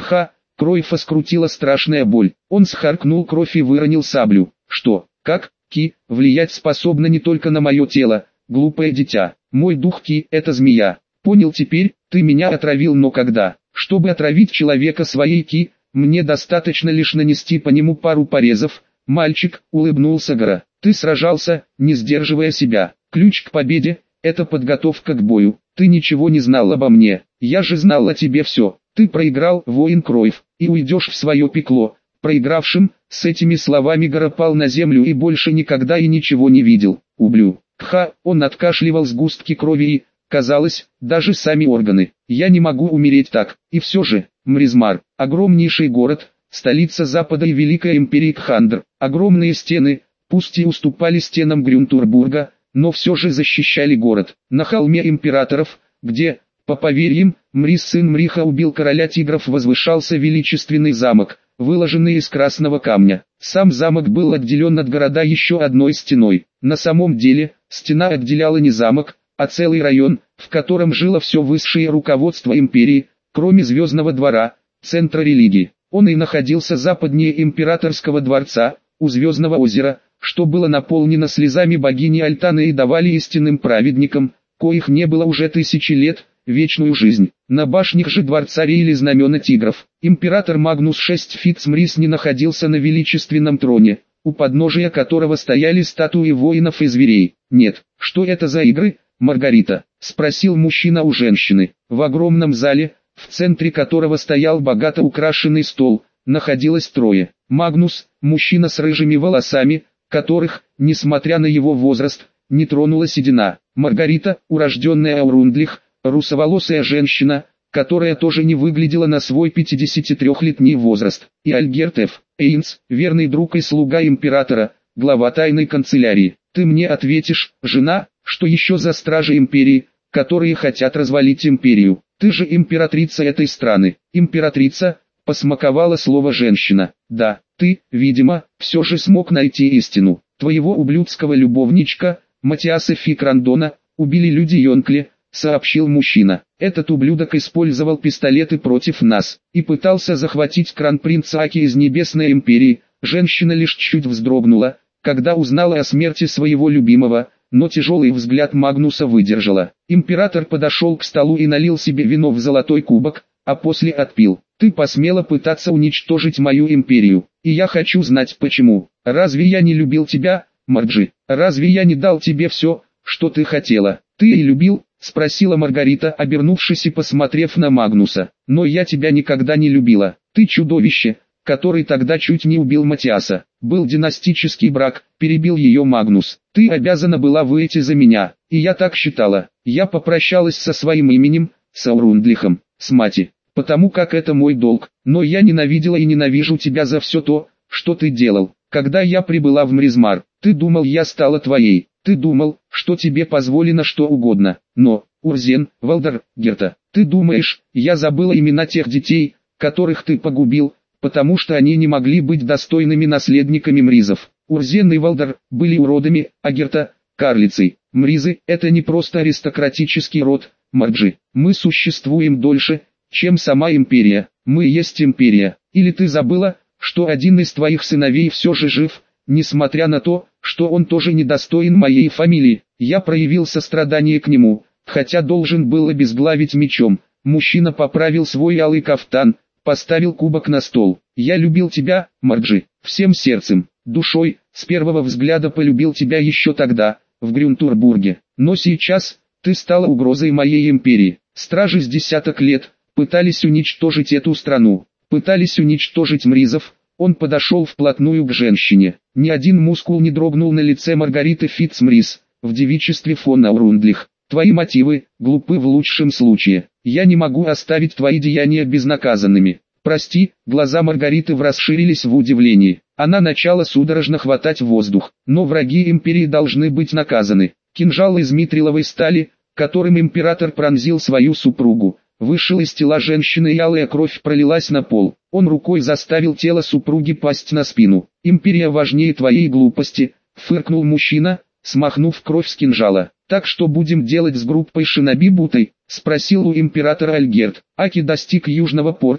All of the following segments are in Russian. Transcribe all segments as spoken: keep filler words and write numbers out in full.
Ха, Кройфа скрутила страшная боль. Он схаркнул кровь и выронил саблю. Что, как, Ки, влиять способна не только на мое тело, глупое дитя. Мой дух Ки – это змея. Понял теперь, ты меня отравил, но когда? Чтобы отравить человека своей Ки, мне достаточно лишь нанести по нему пару порезов. Мальчик, улыбнулся Гора. Ты сражался, не сдерживая себя. Ключ к победе – это подготовка к бою. Ты ничего не знал обо мне. Я же знал о тебе все. Ты проиграл, воин Кройф, и уйдешь в свое пекло. Проигравшим, с этими словами Гора пал на землю и больше никогда и ничего не видел. Ублю. Ха, он откашливал сгустки крови и, казалось, даже сами органы. Я не могу умереть так. И все же, Мризмар, огромнейший город, столица Запада и Великая империя Кхандр. Огромные стены, пусть и уступали стенам Грюнтурбурга, но все же защищали город. На холме императоров, где, по поверьям, Мрис сын Мриха убил короля тигров, возвышался величественный замок, выложенный из красного камня. Сам замок был отделен от города еще одной стеной. На самом деле, стена отделяла не замок, а целый район, в котором жило все высшее руководство империи, кроме Звездного двора, центра религии. Он и находился западнее императорского дворца, у Звездного озера, что было наполнено слезами богини Альтаны и давали истинным праведникам, коих не было уже тысячи лет, вечную жизнь. На башнях же дворца реяли знамена тигров. Император Магнус шесть Фитцмрис не находился на величественном троне, у подножия которого стояли статуи воинов и зверей. Нет, что это за игры, Маргарита? Спросил мужчина у женщины. В огромном зале, в центре которого стоял богато украшенный стол, находилось трое. Магнус, мужчина с рыжими волосами, которых, несмотря на его возраст, не тронула седина. Маргарита, урожденная Аурундлих, русоволосая женщина, которая тоже не выглядела на свой пятидесятитрёхлетний возраст. И Альгерт Ф. Эйнс, верный друг и слуга императора, глава тайной канцелярии. Ты мне ответишь, жена, что еще за стражи империи, которые хотят развалить империю. Ты же императрица этой страны. Императрица, посмаковала слово женщина. Да, ты, видимо, все же смог найти истину. Твоего ублюдского любовничка, Матиаса Фи Крандона, убили люди Йонкли, сообщил мужчина. Этот ублюдок использовал пистолеты против нас и пытался захватить кронпринца Аки из Небесной империи. Женщина лишь чуть вздрогнула, когда узнала о смерти своего любимого, но тяжелый взгляд Магнуса выдержала. Император подошел к столу и налил себе вино в золотой кубок, а после отпил. Ты посмела пытаться уничтожить мою империю, и я хочу знать почему. Разве я не любил тебя, Марджи? Разве я не дал тебе все, что ты хотела? Ты и любил? Спросила Маргарита, обернувшись и посмотрев на Магнуса. Но я тебя никогда не любила. Ты чудовище, который тогда чуть не убил Матиаса. Был династический брак, перебил ее Магнус. Ты обязана была выйти за меня, и я так считала. Я попрощалась со своим именем, с Аурундлихом, с Мати, потому как это мой долг. Но я ненавидела и ненавижу тебя за все то, что ты делал. Когда я прибыла в Мризмар, ты думал, я стала твоей. Ты думал, что тебе позволено что угодно. Но, Урзен, Валдар, Герта, ты думаешь, я забыла имена тех детей, которых ты погубил, потому что они не могли быть достойными наследниками Мризов. Урзен и Валдар были уродами, а Герта – карлицей. Мризы – это не просто аристократический род, Марджи. Мы существуем дольше, чем сама империя. Мы есть империя. Или ты забыла, что один из твоих сыновей все же жив, несмотря на то, что он тоже недостоин моей фамилии. Я проявил сострадание к нему, хотя должен был обезглавить мечом. Мужчина поправил свой алый кафтан, поставил кубок на стол. Я любил тебя, Марджи, всем сердцем, душой, с первого взгляда полюбил тебя еще тогда, в Грюнтурбурге. Но сейчас, ты стала угрозой моей империи. Стражи с десяток лет пытались уничтожить эту страну, пытались уничтожить Мризов. Он подошел вплотную к женщине. Ни один мускул не дрогнул на лице Маргариты Фитцмрис, в девичестве фон Аурундлих. Твои мотивы глупы в лучшем случае. Я не могу оставить твои деяния безнаказанными. Прости, глаза Маргариты расширились в удивлении. Она начала судорожно хватать воздух. Но враги империи должны быть наказаны. Кинжал из митриловой стали, которым император пронзил свою супругу, вышел из тела женщины, и алая кровь пролилась на пол. Он рукой заставил тело супруги пасть на спину. «Империя важнее твоей глупости», — фыркнул мужчина, смахнув кровь с кинжала. «Так что будем делать с группой шиноби Бутой?» — спросил у императора Альгерт. Аки достиг южного порта,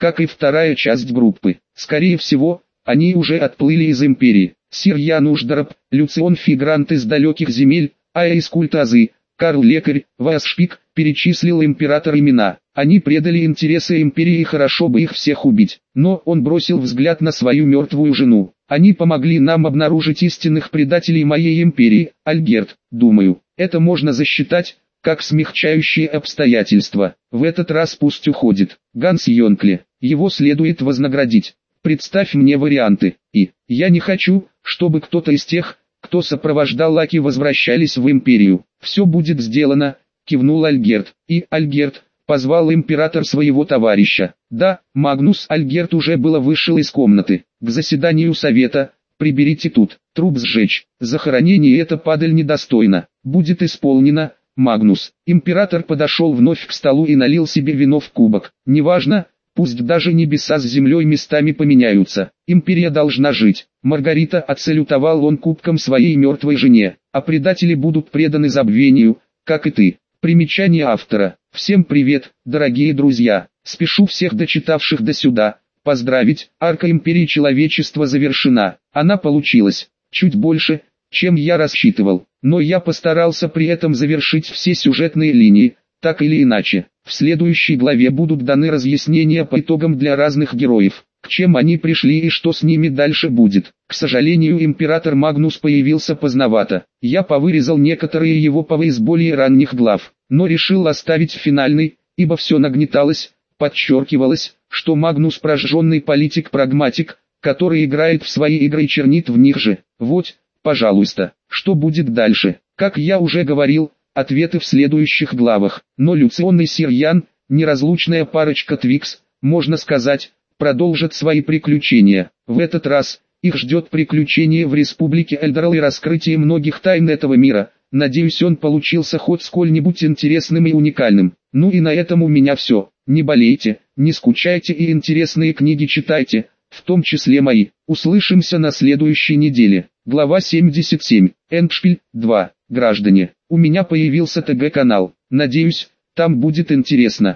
как и вторая часть группы. Скорее всего, они уже отплыли из империи. Сир Ян Уждараб, Люцион Фигрант из далеких земель, Ая из культа Азы, Карл Лекарь, Васпик, перечислил император имена. Они предали интересы империи, и хорошо бы их всех убить. Но он бросил взгляд на свою мертвую жену. Они помогли нам обнаружить истинных предателей моей империи, Альгерт. Думаю, это можно засчитать как смягчающие обстоятельства. В этот раз пусть уходит. Ганс Йонкле. Его следует вознаградить. Представь мне варианты. И я не хочу, чтобы кто-то из тех, кто сопровождал Лаки, возвращались в империю. Все будет сделано, кивнул Альгерт. И Альгерт позвал император своего товарища. Да, Магнус. Альгерт уже было вышел из комнаты. К заседанию совета. Приберите тут. Труп сжечь. Захоронение это падаль недостойно. Будет исполнено, Магнус. Император подошел вновь к столу и налил себе вино в кубок. Неважно, пусть даже небеса с землей местами поменяются. Империя должна жить. Маргарита, отсалютовал он кубком своей мертвой жене. А предатели будут преданы забвению, как и ты. Примечание автора. Всем привет, дорогие друзья. Спешу всех дочитавших до сюда поздравить. Арка империи человечества завершена. Она получилась чуть больше, чем я рассчитывал. Но я постарался при этом завершить все сюжетные линии, так или иначе. В следующей главе будут даны разъяснения по итогам для разных героев, к чем они пришли и что с ними дальше будет. К сожалению, император Магнус появился поздновато. Я повырезал некоторые его повы из более ранних глав, но решил оставить финальный, ибо все нагнеталось, подчеркивалось, что Магнус прожженный политик-прагматик, который играет в свои игры и чернит в них же. Вот, пожалуйста, что будет дальше. Как я уже говорил, ответы в следующих главах. Но Люцион и Сир Ян, неразлучная парочка Твикс, можно сказать, продолжат свои приключения. В этот раз их ждет приключение в Республике Эльдорал и раскрытие многих тайн этого мира. Надеюсь, он получился хоть сколь-нибудь интересным и уникальным. Ну и на этом у меня все. Не болейте, не скучайте и интересные книги читайте, в том числе мои. Услышимся на следующей неделе. Глава семьдесят семь. Эндшпиль два. Граждане, у меня появился ТГ-канал. Надеюсь, там будет интересно.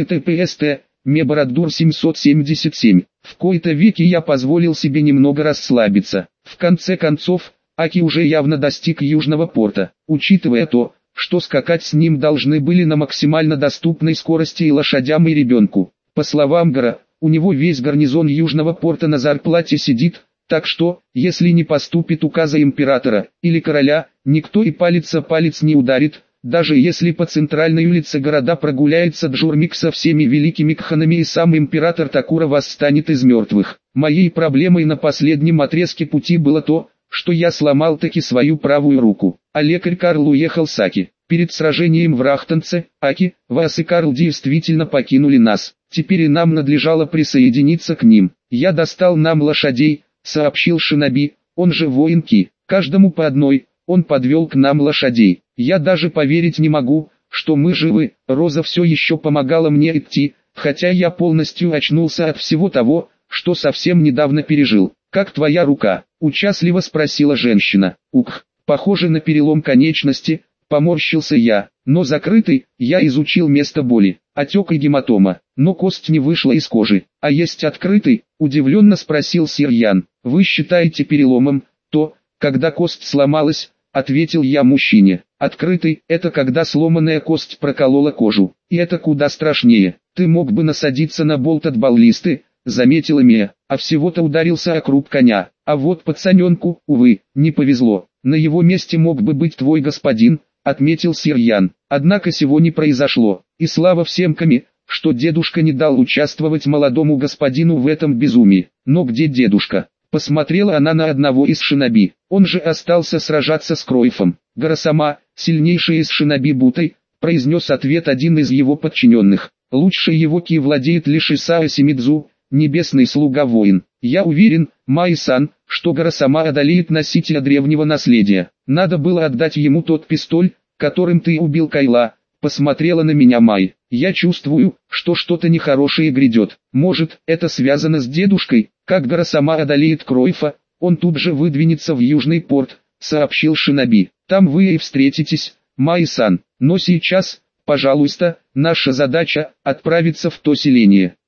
https Мебороддур семьсот семьдесят семь. В кои-то веки я позволил себе немного расслабиться. В конце концов, Аки уже явно достиг Южного порта. Учитывая то, что скакать с ним должны были на максимально доступной скорости и лошадям, и ребенку. По словам Гора, у него весь гарнизон Южного порта на зарплате сидит, так что, если не поступит указа императора или короля, никто и палец о палец не ударит, даже если по центральной улице города прогуляется Джурмик со всеми великими кханами и сам император Такура восстанет из мертвых. Моей проблемой на последнем отрезке пути было то, что я сломал таки свою правую руку, а лекарь Карл уехал с Аки. Перед сражением в Рахтанце, Аки, Вас и Карл действительно покинули нас. Теперь и нам надлежало присоединиться к ним. Я достал нам лошадей, сообщил Шиноби, он же воин Ки. Каждому по одной, он подвел к нам лошадей. Я даже поверить не могу, что мы живы. Роза все еще помогала мне идти, хотя я полностью очнулся от всего того, что совсем недавно пережил. «Как твоя рука?» – участливо спросила женщина. «Ух, похоже на перелом конечности», – поморщился я. «Но закрытый, я изучил место боли, отек и гематома, но кость не вышла из кожи. А есть открытый?» – удивленно спросил Сир Ян. «Вы считаете переломом то, когда кость сломалась?» – ответил я мужчине. «Открытый – это когда сломанная кость проколола кожу, и это куда страшнее. Ты мог бы насадиться на болт от баллисты», — заметила Мия, — «а всего-то ударился о круп коня. А вот пацаненку, увы, не повезло. На его месте мог бы быть твой господин», — отметил Сир Ян. Однако сего не произошло, и слава всем Ками, что дедушка не дал участвовать молодому господину в этом безумии. Но где дедушка? Посмотрела она на одного из шиноби. Он же остался сражаться с Кройфом. «Гора-сама, сильнейший из шиноби Бутай», — произнес ответ один из его подчиненных. «Лучше его Ки владеет лишь Исао Симидзу, небесный слуга-воин. Я уверен, Май-сан, что Гора-сама одолеет носителя древнего наследия. Надо было отдать ему тот пистоль, которым ты убил Кайла», — посмотрела на меня Май. «Я чувствую, что что-то нехорошее грядет. Может, это связано с дедушкой? Как Гора-сама одолеет Кройфа, он тут же выдвинется в Южный порт», — сообщил шиноби. «Там вы и встретитесь, Май-сан. Но сейчас, пожалуйста, наша задача — отправиться в то селение.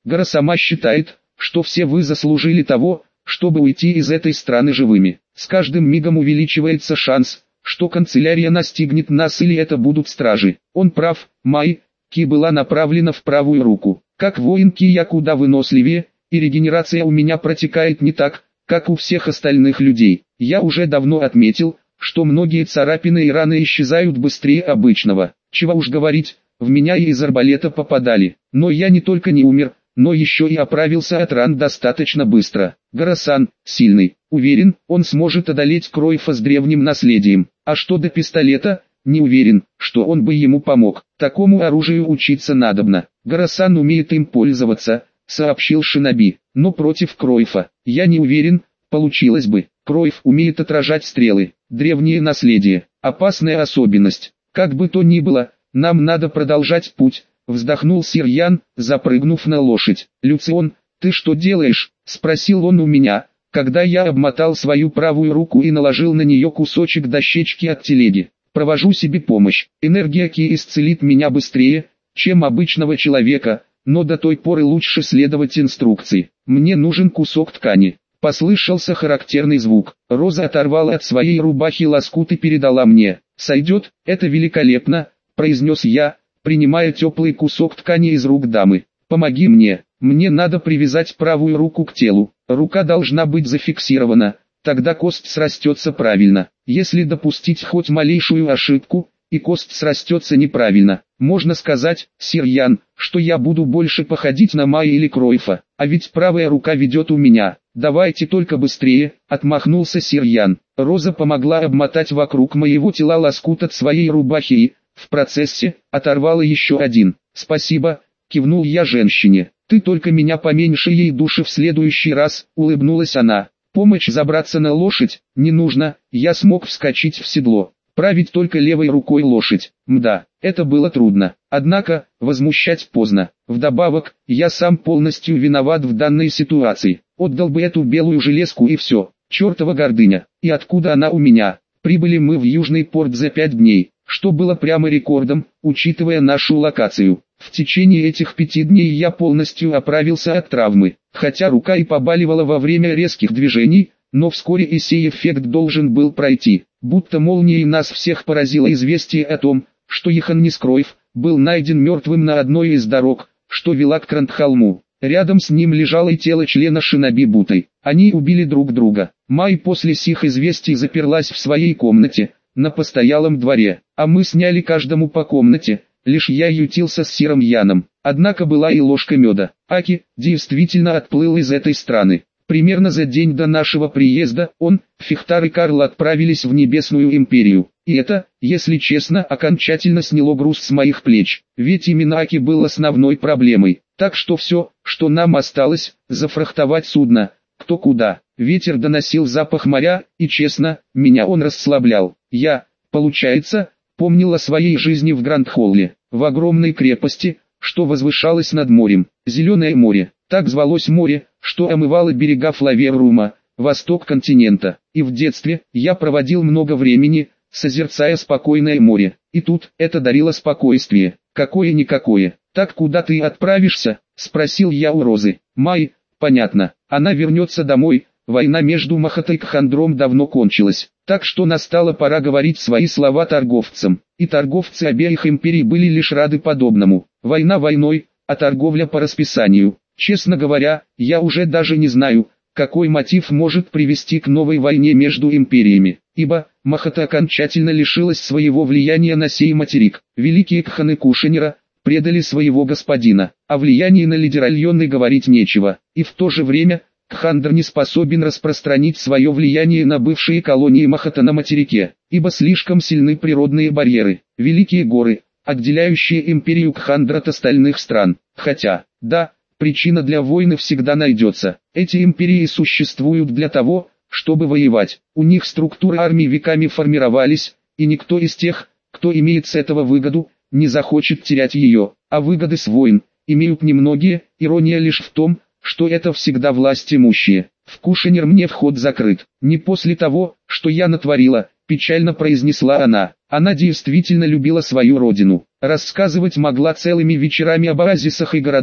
Гора сама считает, что все вы заслужили того, чтобы уйти из этой страны живыми. С каждым мигом увеличивается шанс, что канцелярия настигнет нас или это будут стражи. Он прав, Май, Ки была направлена в правую руку. Как воин Ки я куда выносливее, и регенерация у меня протекает не так, как у всех остальных людей. Я уже давно отметил, что многие царапины и раны исчезают быстрее обычного. Чего уж говорить, в меня и из арбалета попадали. Но я не только не умер, но еще и оправился от ран достаточно быстро. Гора-сан, сильный, уверен, он сможет одолеть Кройфа с древним наследием. А что до пистолета, не уверен, что он бы ему помог. Такому оружию учиться надобно. Гора-сан умеет им пользоваться, сообщил Шиноби. Но против Кройфа, я не уверен, получилось бы. Кройф умеет отражать стрелы. Древнее наследие. Опасная особенность. Как бы то ни было, нам надо продолжать путь. Вздохнул Сир Ян, запрыгнув на лошадь. «Люцион, ты что делаешь?» — спросил он у меня, когда я обмотал свою правую руку и наложил на нее кусочек дощечки от телеги. «Провожу себе помощь. Энергия Ки исцелит меня быстрее, чем обычного человека, но до той поры лучше следовать инструкции. Мне нужен кусок ткани». Послышался характерный звук. Роза оторвала от своей рубахи лоскут и передала мне. «Сойдет, это великолепно», — произнес я, принимая теплый кусок ткани из рук дамы. «Помоги мне, мне надо привязать правую руку к телу, рука должна быть зафиксирована, тогда кость срастется правильно. Если допустить хоть малейшую ошибку, и кость срастется неправильно, можно сказать, Сир Ян, что я буду больше походить на Май или Кройфа, а ведь правая рука ведет у меня. Давайте только быстрее», — отмахнулся Сир Ян. Роза помогла обмотать вокруг моего тела лоскут от своей рубахи и, в процессе, оторвала еще один. «Спасибо», — кивнул я женщине. «Ты только меня поменьше ей души в следующий раз», — улыбнулась она. «Помощь забраться на лошадь не нужно, я смог вскочить в седло. Править только левой рукой лошадь. Мда, это было трудно. Однако, возмущать поздно. Вдобавок, я сам полностью виноват в данной ситуации. Отдал бы эту белую железку и все. Чертова гордыня. И откуда она у меня?» Прибыли мы в Южный порт за пять дней, что было прямо рекордом, учитывая нашу локацию. В течение этих пяти дней я полностью оправился от травмы, хотя рука и побаливала во время резких движений, но вскоре и сей эффект должен был пройти. Будто молнией нас всех поразило известие о том, что Ихан Нискроев был найден мертвым на одной из дорог, что вела к Крантхолму. Рядом с ним лежало и тело члена Шиноби Бутай. Они убили друг друга. Май после сих известий заперлась в своей комнате, на постоялом дворе, а мы сняли каждому по комнате, лишь я ютился с Сиром Яном. Однако была и ложка меда. Аки действительно отплыл из этой страны. Примерно за день до нашего приезда он, Фихтар и Карл отправились в Небесную Империю. И это, если честно, окончательно сняло груз с моих плеч. Ведь именно Аки был основной проблемой. Так что все, что нам осталось, зафрахтовать судно, кто куда. Ветер доносил запах моря, и честно, меня он расслаблял. Я, получается, помнил о своей жизни в Гранд-Холле, в огромной крепости, что возвышалось над морем. Зеленое море, так звалось море, что омывало берега Флаверрума, восток континента. И в детстве я проводил много времени, созерцая спокойное море. И тут это дарило спокойствие, какое-никакое. «Так куда ты отправишься?» — спросил я у Розы. «Май, понятно, она вернется домой, война между Махатой и Кхандром давно кончилась, так что настала пора говорить свои слова торговцам». И торговцы обеих империй были лишь рады подобному. Война войной, а торговля по расписанию. Честно говоря, я уже даже не знаю, какой мотив может привести к новой войне между империями, ибо Махата окончательно лишилась своего влияния на сей материк. Великие Кханы Кушанера предали своего господина, о влиянии на лидеральоны говорить нечего, и в то же время, Кхандр не способен распространить свое влияние на бывшие колонии Махата на материке, ибо слишком сильны природные барьеры, великие горы, отделяющие империю Кхандр от остальных стран. Хотя, да, причина для войны всегда найдется. Эти империи существуют для того, чтобы воевать. У них структуры армий веками формировались, и никто из тех, кто имеет с этого выгоду, не захочет терять ее, а выгоды с войн имеют немногие. Ирония лишь в том, что это всегда власть имущие. В Кушанер мне вход закрыт. Не после того, что я натворила, печально произнесла она. Она действительно любила свою родину. Рассказывать могла целыми вечерами об оазисах и городах,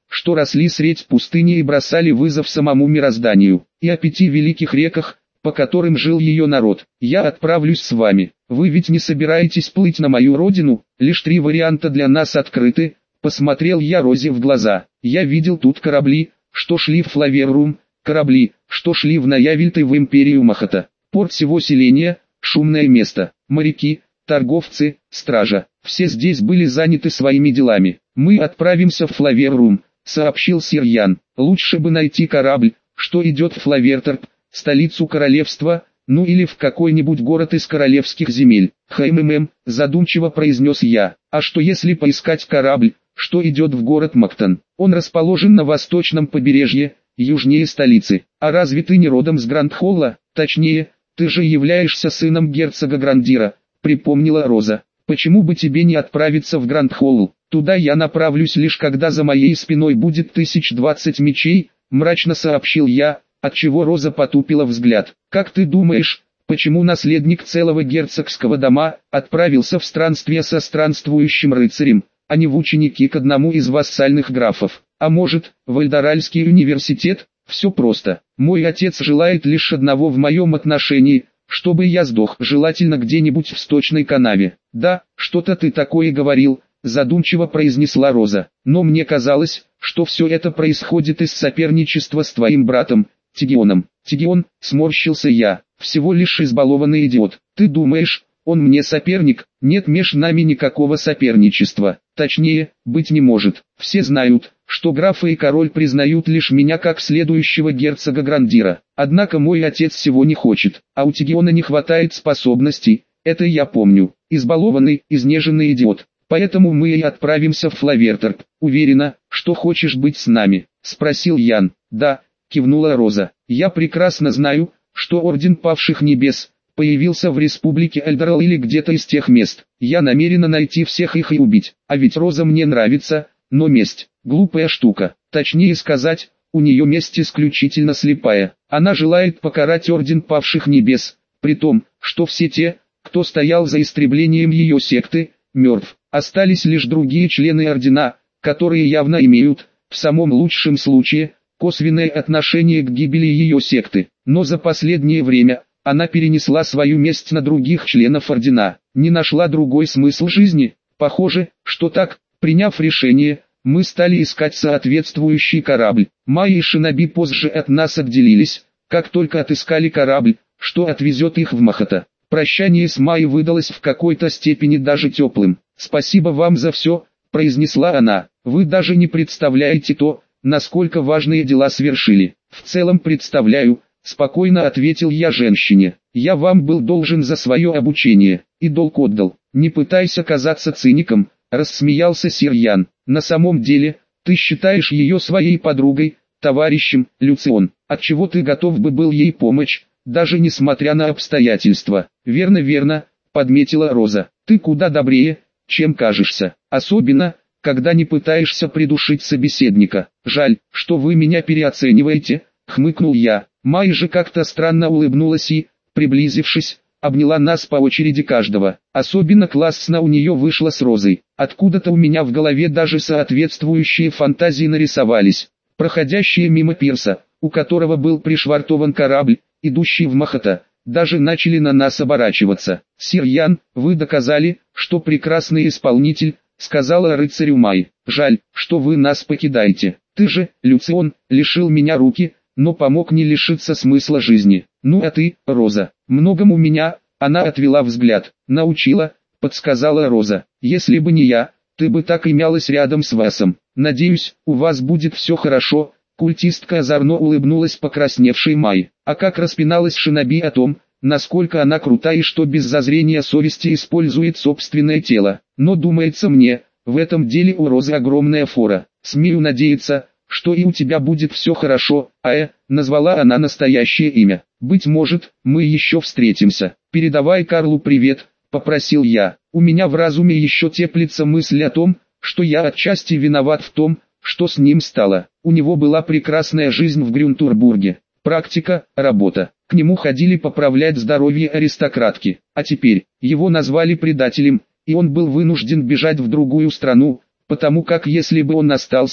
что росли средь пустыни и бросали вызов самому мирозданию, и о пяти великих реках, по которым жил ее народ. Я отправлюсь с вами. Вы ведь не собираетесь плыть на мою родину? Лишь три варианта для нас открыты. Посмотрел я Розе в глаза. Я видел тут корабли, что шли в Флаверрум, корабли, что шли в Наявильт и в империю Махата. Порт всего селения, шумное место, моряки, торговцы, стража. Все здесь были заняты своими делами. Мы отправимся в Флаверрум, сообщил сир Ян. Лучше бы найти корабль, что идет в Флаверторп, столицу королевства, ну или в какой-нибудь город из королевских земель. Хммм, задумчиво произнес я. А что если поискать корабль, что идет в город Мактон? Он расположен на восточном побережье, южнее столицы. А разве ты не родом с Грандхолла? Точнее, ты же являешься сыном герцога Грандира, припомнила Роза. Почему бы тебе не отправиться в Грандхолл? Туда я направлюсь лишь когда за моей спиной будет тысяч двадцать мечей, мрачно сообщил я, отчего Роза потупила взгляд. Как ты думаешь, почему наследник целого герцогского дома отправился в странствие со странствующим рыцарем, а не в ученики к одному из вассальных графов? А может, в Эльдоральский университет? Все просто. Мой отец желает лишь одного в моем отношении, чтобы я сдох, желательно где-нибудь в сточной канаве. Да, что-то ты такое говорил, задумчиво произнесла Роза. Но мне казалось, что все это происходит из соперничества с твоим братом, Тигионом. Тигион, сморщился я, всего лишь избалованный идиот. Ты думаешь, он мне соперник? Нет меж нами никакого соперничества. Точнее, быть не может. Все знают, что графы и король признают лишь меня как следующего герцога Грандира. Однако мой отец всего не хочет, а у Тигиона не хватает способностей, это я помню. Избалованный, изнеженный идиот. Поэтому мы и отправимся в Флаверторп. Уверена, что хочешь быть с нами? Спросил Ян. Да, кивнула Роза. Я прекрасно знаю, что Орден Павших Небес появился в Республике Эльдорал или где-то из тех мест. Я намерена найти всех их и убить. А ведь Роза мне нравится, но месть – глупая штука. Точнее сказать, у нее месть исключительно слепая. Она желает покарать Орден Павших Небес, при том, что все те, кто стоял за истреблением ее секты, мертв. Остались лишь другие члены Ордена, которые явно имеют, в самом лучшем случае, косвенное отношение к гибели ее секты. Но за последнее время она перенесла свою месть на других членов Ордена, не нашла другой смысл жизни. Похоже, что так, приняв решение, мы стали искать соответствующий корабль. Майя и Шиноби позже от нас отделились, как только отыскали корабль, что отвезет их в Махата. Прощание с Майей выдалось в какой-то степени даже теплым. «Спасибо вам за все», — произнесла она. «Вы даже не представляете то, насколько важные дела свершили». «В целом представляю», — спокойно ответил я женщине. «Я вам был должен за свое обучение, и долг отдал. Не пытайся казаться циником», — рассмеялся сир Ян. «На самом деле, ты считаешь ее своей подругой, товарищем, Люцион. Отчего ты готов бы был ей помочь, даже несмотря на обстоятельства?» «Верно, верно», — подметила Роза. «Ты куда добрее, чем кажешься, особенно, когда не пытаешься придушить собеседника. Жаль, что вы меня переоцениваете», — хмыкнул я. Майя же как-то странно улыбнулась и, приблизившись, обняла нас по очереди каждого. Особенно классно у нее вышло с Розой. Откуда-то у меня в голове даже соответствующие фантазии нарисовались. Проходящие мимо пирса, у которого был пришвартован корабль, идущий в Махата, даже начали на нас оборачиваться. «Сир Ян, вы доказали, что прекрасный исполнитель», — сказала рыцарю Май. «Жаль, что вы нас покидаете. Ты же, Люцион, лишил меня руки, но помог не лишиться смысла жизни. Ну а ты, Роза, многому меня», — она отвела взгляд. «Научила», — подсказала Роза. «Если бы не я, ты бы так и мялась рядом с Васом. Надеюсь, у вас будет все хорошо». Культистка озорно улыбнулась покрасневшей Май. А как распиналась Шиноби о том, насколько она крута и что без зазрения совести использует собственное тело. Но думается мне, в этом деле у Розы огромная фора. Смею надеяться, что и у тебя будет все хорошо. А э, назвала она настоящее имя. Быть может, мы еще встретимся. Передавай Карлу привет, попросил я. У меня в разуме еще теплится мысль о том, что я отчасти виноват в том, что с ним стало. У него была прекрасная жизнь в Грюнтурбурге. Практика, работа. К нему ходили поправлять здоровье аристократки. А теперь, его назвали предателем, и он был вынужден бежать в другую страну, потому как если бы он остался,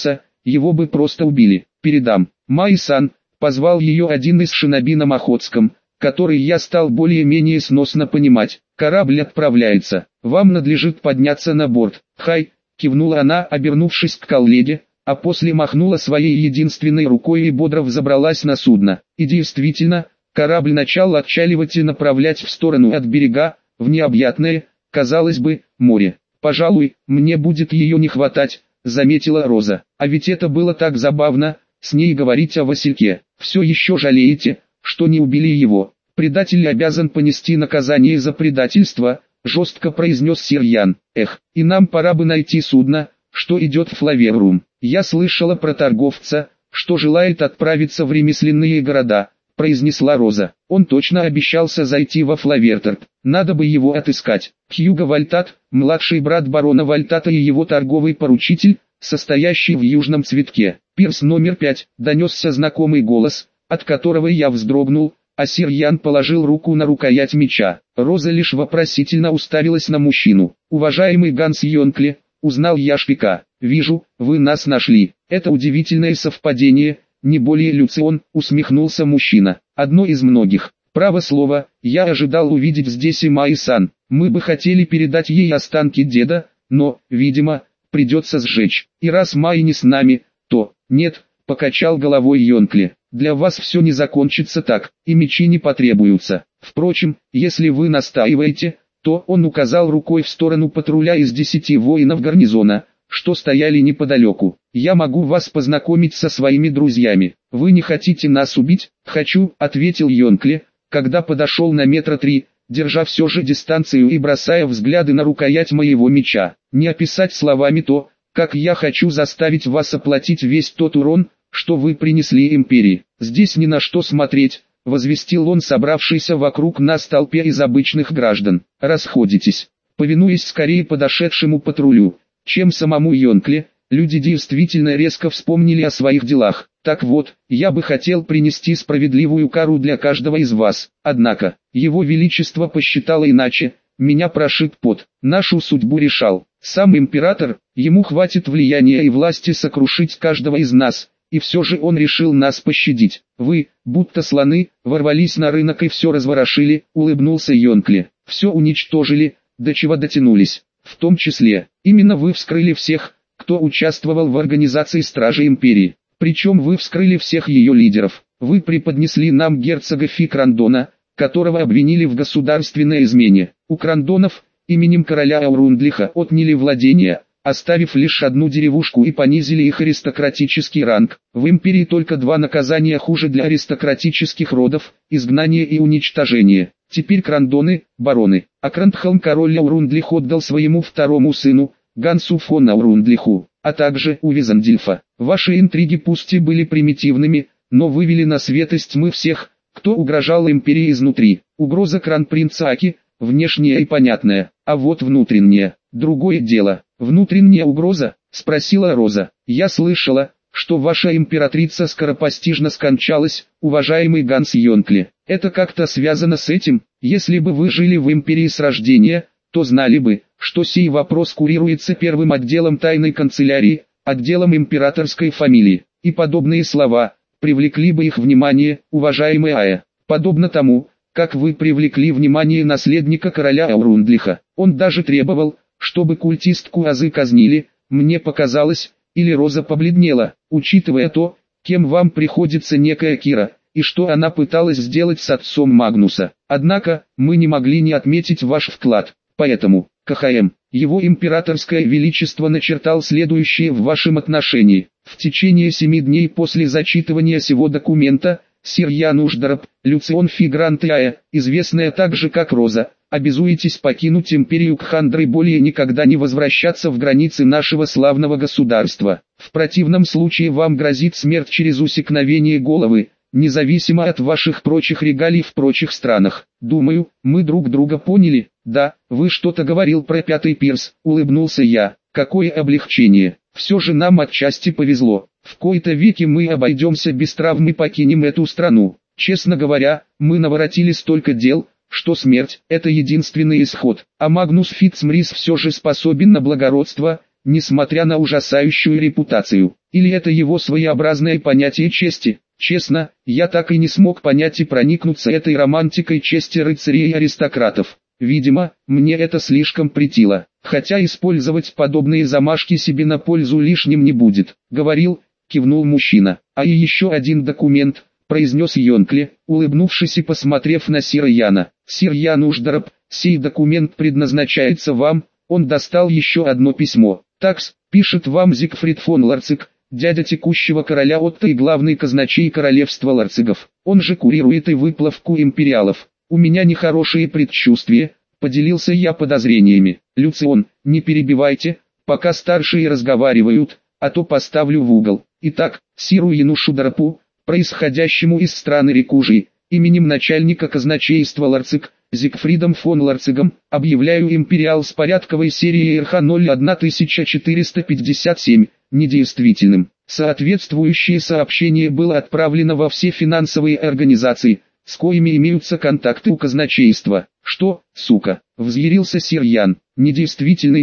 его бы просто убили. Передам. Майи-сан, позвал ее один из шиноби на Охотском, который я стал более-менее сносно понимать. Корабль отправляется. Вам надлежит подняться на борт. Хай, кивнула она, обернувшись к коллеге, а после махнула своей единственной рукой и бодро взобралась на судно. И действительно, корабль начал отчаливать и направлять в сторону от берега, в необъятное, казалось бы, море. «Пожалуй, мне будет ее не хватать», — заметила Роза. «А ведь это было так забавно, с ней говорить о Васильке. Все еще жалеете, что не убили его? Предатель обязан понести наказание за предательство», — жестко произнес сир Ян. «Эх, и нам пора бы найти судно, что идет в Флаверрум. Я слышала про торговца, что желает отправиться в ремесленные города», — произнесла Роза. «Он точно обещался зайти во Флаверторп. Надо бы его отыскать». Хьюго Вальтат, младший брат барона Вальтата и его торговый поручитель, состоящий в Южном Цветке. «Пирс номер пять», — донесся знакомый голос, от которого я вздрогнул, а сир Ян положил руку на рукоять меча. Роза лишь вопросительно уставилась на мужчину. «Уважаемый Ганс Йонкли», — узнал я Шпика. «Вижу, вы нас нашли. Это удивительное совпадение, не более, Люцион», — усмехнулся мужчина. «Одно из многих. Право слово, я ожидал увидеть здесь и Майи-сан. Мы бы хотели передать ей останки деда, но, видимо, придется сжечь. И раз Майи не с нами, то...» «Нет», — покачал головой Йонкли. «Для вас все не закончится так, и мечи не потребуются. Впрочем, если вы настаиваете, то...» Он указал рукой в сторону патруля из десяти воинов гарнизона, что стояли неподалеку. «Я могу вас познакомить со своими друзьями. Вы не хотите нас убить?» «Хочу», — ответил Йонкли, когда подошел на метра три, держа все же дистанцию и бросая взгляды на рукоять моего меча. «Не описать словами то, как я хочу заставить вас оплатить весь тот урон, что вы принесли империи. Здесь ни на что смотреть», — возвестил он собравшийся вокруг нас толпе из обычных граждан. «Расходитесь». Повинуясь скорее подошедшему патрулю, чем самому Йонкли, люди действительно резко вспомнили о своих делах. «Так вот, я бы хотел принести справедливую кару для каждого из вас. Однако, его величество посчитало иначе, меня прошиб пот. Нашу судьбу решал сам император, ему хватит влияния и власти сокрушить каждого из нас, и все же он решил нас пощадить. Вы, будто слоны, ворвались на рынок и все разворошили», — улыбнулся Йонкли. «Все уничтожили, до чего дотянулись. В том числе, именно вы вскрыли всех, кто участвовал в организации Стражи Империи. Причем вы вскрыли всех ее лидеров. Вы преподнесли нам герцога Фи Крандона, которого обвинили в государственной измене. У Крандонов, именем короля Аурундлиха, отняли владения, оставив лишь одну деревушку, и понизили их аристократический ранг. В империи только два наказания хуже для аристократических родов – изгнание и уничтожение. Теперь Крандоны – бароны. А Крандхалм король Аурундлих отдал своему второму сыну, Гансу фон Аурундлиху, а также у Визандильфа. Ваши интриги пусть и были примитивными, но вывели на свет из тьмы всех, кто угрожал империи изнутри. Угроза кронпринца Аки – внешняя и понятная, а вот внутренняя – другое дело. «Внутренняя угроза?» – спросила Роза. «Я слышала, что ваша императрица скоропостижно скончалась, уважаемый Ганс Йонкли. Это как-то связано с этим? Если бы вы жили в империи с рождения, то знали бы, что сей вопрос курируется первым отделом тайной канцелярии, отделом императорской фамилии, и подобные слова привлекли бы их внимание, уважаемый Ая. Подобно тому, как вы привлекли внимание наследника короля Аурундлиха. Он даже требовал, чтобы культистку Азы казнили. Мне показалось, или Роза побледнела, учитывая то, кем вам приходится некая Кира, и что она пыталась сделать с отцом Магнуса. Однако, мы не могли не отметить ваш вклад. Поэтому, КХМ, его императорское величество начертал следующее в вашем отношении. В течение семи дней после зачитывания сего документа, сир Януш Дараб, Люцион Фигрант и Ая, известная также как Роза, обязуетесь покинуть империю Кхандр и более никогда не возвращаться в границы нашего славного государства. В противном случае вам грозит смерть через усекновение головы, независимо от ваших прочих регалий в прочих странах. Думаю, мы друг друга поняли. Да, вы что-то говорил про пятый пирс, улыбнулся я. Какое облегчение. Все же нам отчасти повезло. В кои-то веки мы обойдемся без травм и покинем эту страну. Честно говоря, мы наворотили столько дел, что смерть – это единственный исход. А Магнус Фитцмрис все же способен на благородство, несмотря на ужасающую репутацию. Или это его своеобразное понятие чести? Честно, я так и не смог понять и проникнуться этой романтикой чести рыцарей и аристократов. Видимо, мне это слишком претило, хотя использовать подобные замашки себе на пользу лишним не будет. Говорил, кивнул мужчина. А и еще один документ, произнес Йонкли, улыбнувшись и посмотрев на сира Яна. Сир Ян Уждараб, сей документ предназначается вам. Он достал еще одно письмо. Такс, пишет вам Зигфрид фон Ларциг, дядя текущего короля Отто и главный казначей королевства Ларцигов. Он же курирует и выплавку империалов. У меня нехорошие предчувствия, поделился я подозрениями. Люцион, не перебивайте, пока старшие разговаривают, а то поставлю в угол. Итак, сиру Яну Уждарабу, происходящему из страны Рекужи, именем начальника казначейства Ларциг, Зигфридом фон Ларцигом, объявляю империал с порядковой серией эр ха ноль один четыре пять семь, недействительным. Соответствующее сообщение было отправлено во все финансовые организации, с коими имеются контакты у казначейства. Что, сука, взъярился сир Ян, недействительный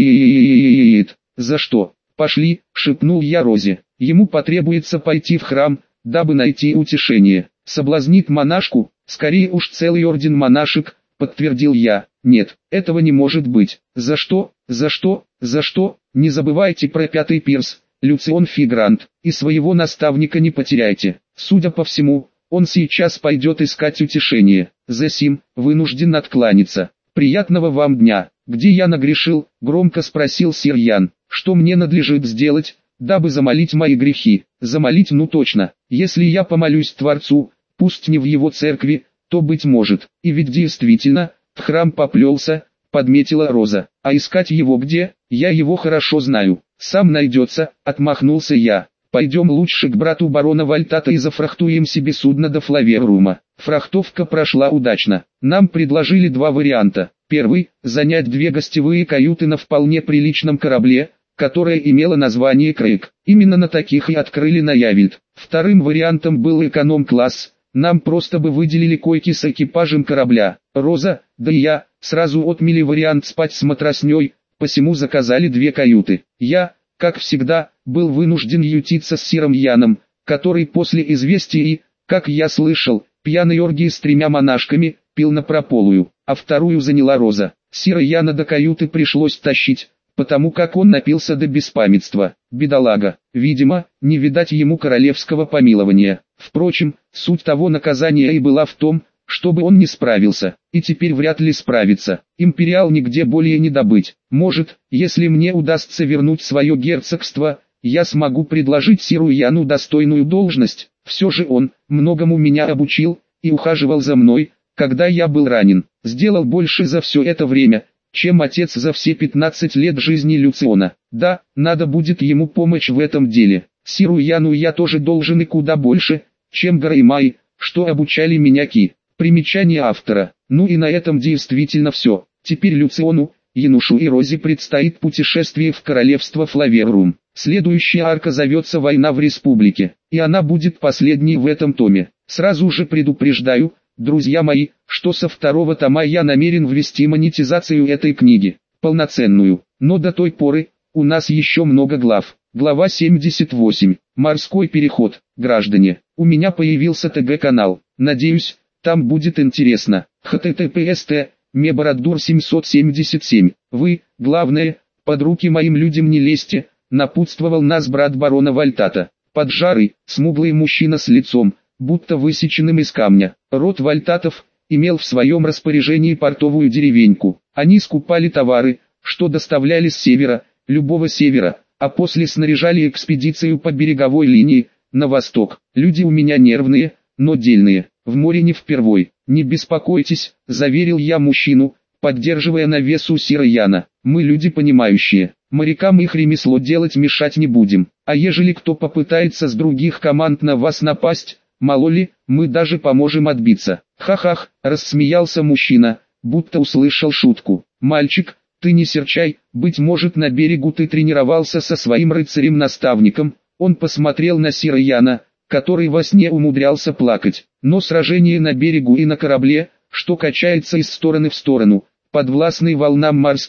нет. За что? Пошли, шепнул я Розе. Ему потребуется пойти в храм, дабы найти утешение. Соблазнит монашку, скорее уж целый орден монашек, подтвердил я. Нет, этого не может быть. За что, за что, за что? Не забывайте про пятый пирс, Люцион Фигрант, и своего наставника не потеряйте. Судя по всему, он сейчас пойдет искать утешение. Засим, вынужден откланяться. Приятного вам дня. Где я нагрешил? Громко спросил сир Ян. Что мне надлежит сделать, дабы замолить мои грехи? Замолить, ну точно. Если я помолюсь Творцу, пусть не в его церкви, то быть может. И ведь действительно, в храм поплелся, подметила Роза. А искать его где? Я его хорошо знаю. Сам найдется, отмахнулся я. Пойдем лучше к брату барона Вальтата и зафрахтуем себе судно до Флаверрума. Фрахтовка прошла удачно. Нам предложили два варианта. Первый – занять две гостевые каюты на вполне приличном корабле, которое имело название Крейг. Именно на таких и открыли Наявильд. Вторым вариантом был эконом-класс. Нам просто бы выделили койки с экипажем корабля. Роза, да и я, сразу отмели вариант спать с матросней, посему заказали две каюты. Я, как всегда, был вынужден ютиться с сиром Яном, который после известия и, как я слышал, пьяной оргии с тремя монашками, пил напропалую, а вторую заняла Роза. Сира Яна до каюты пришлось тащить, потому как он напился до беспамятства. Бедолага, видимо, не видать ему королевского помилования. Впрочем, суть того наказания и была в том, чтобы он не справился, и теперь вряд ли справится. Империал нигде более не добыть. Может, если мне удастся вернуть свое герцогство, я смогу предложить сиру Яну достойную должность. Все же он многому меня обучил и ухаживал за мной, когда я был ранен. Сделал больше за все это время, чем отец за все пятнадцать лет жизни Люциона. Да, надо будет ему помочь в этом деле. Сиру Яну я тоже должен и куда больше, чем Гараймай, что обучали меня Ки. Примечание автора. Ну и на этом действительно все. Теперь Люциону, Янушу и Розе предстоит путешествие в королевство Флаверрум. Следующая арка зовется «Война в Республике», и она будет последней в этом томе. Сразу же предупреждаю, друзья мои, что со второго тома я намерен ввести монетизацию этой книги, полноценную. Но до той поры, у нас еще много глав. Глава семьдесят восемь. Морской переход. Граждане, у меня появился ТГ-канал. Надеюсь, там будет интересно. эйч ти ти пи эс тэ Мебарадур семьсот семьдесят семь. Вы, главное, под руки моим людям не лезьте, напутствовал нас брат барона Вальтата. Поджарый, смуглый мужчина с лицом, будто высеченным из камня. Род Вальтатов имел в своем распоряжении портовую деревеньку. Они скупали товары, что доставляли с севера, любого севера, а после снаряжали экспедицию по береговой линии, на восток. Люди у меня нервные, но дельные, в море не впервой. Не беспокойтесь, заверил я мужчину, поддерживая навес у сира Яна. Мы люди понимающие, морякам их ремесло делать мешать не будем. А ежели кто попытается с других команд на вас напасть, мало ли, мы даже поможем отбиться. Ха-хах, рассмеялся мужчина, будто услышал шутку. Мальчик, ты не серчай, быть может на берегу ты тренировался со своим рыцарем-наставником. Он посмотрел на сира Яна, который во сне умудрялся плакать. Но сражение на берегу и на корабле, что качается из стороны в сторону, подвластный волнам морским,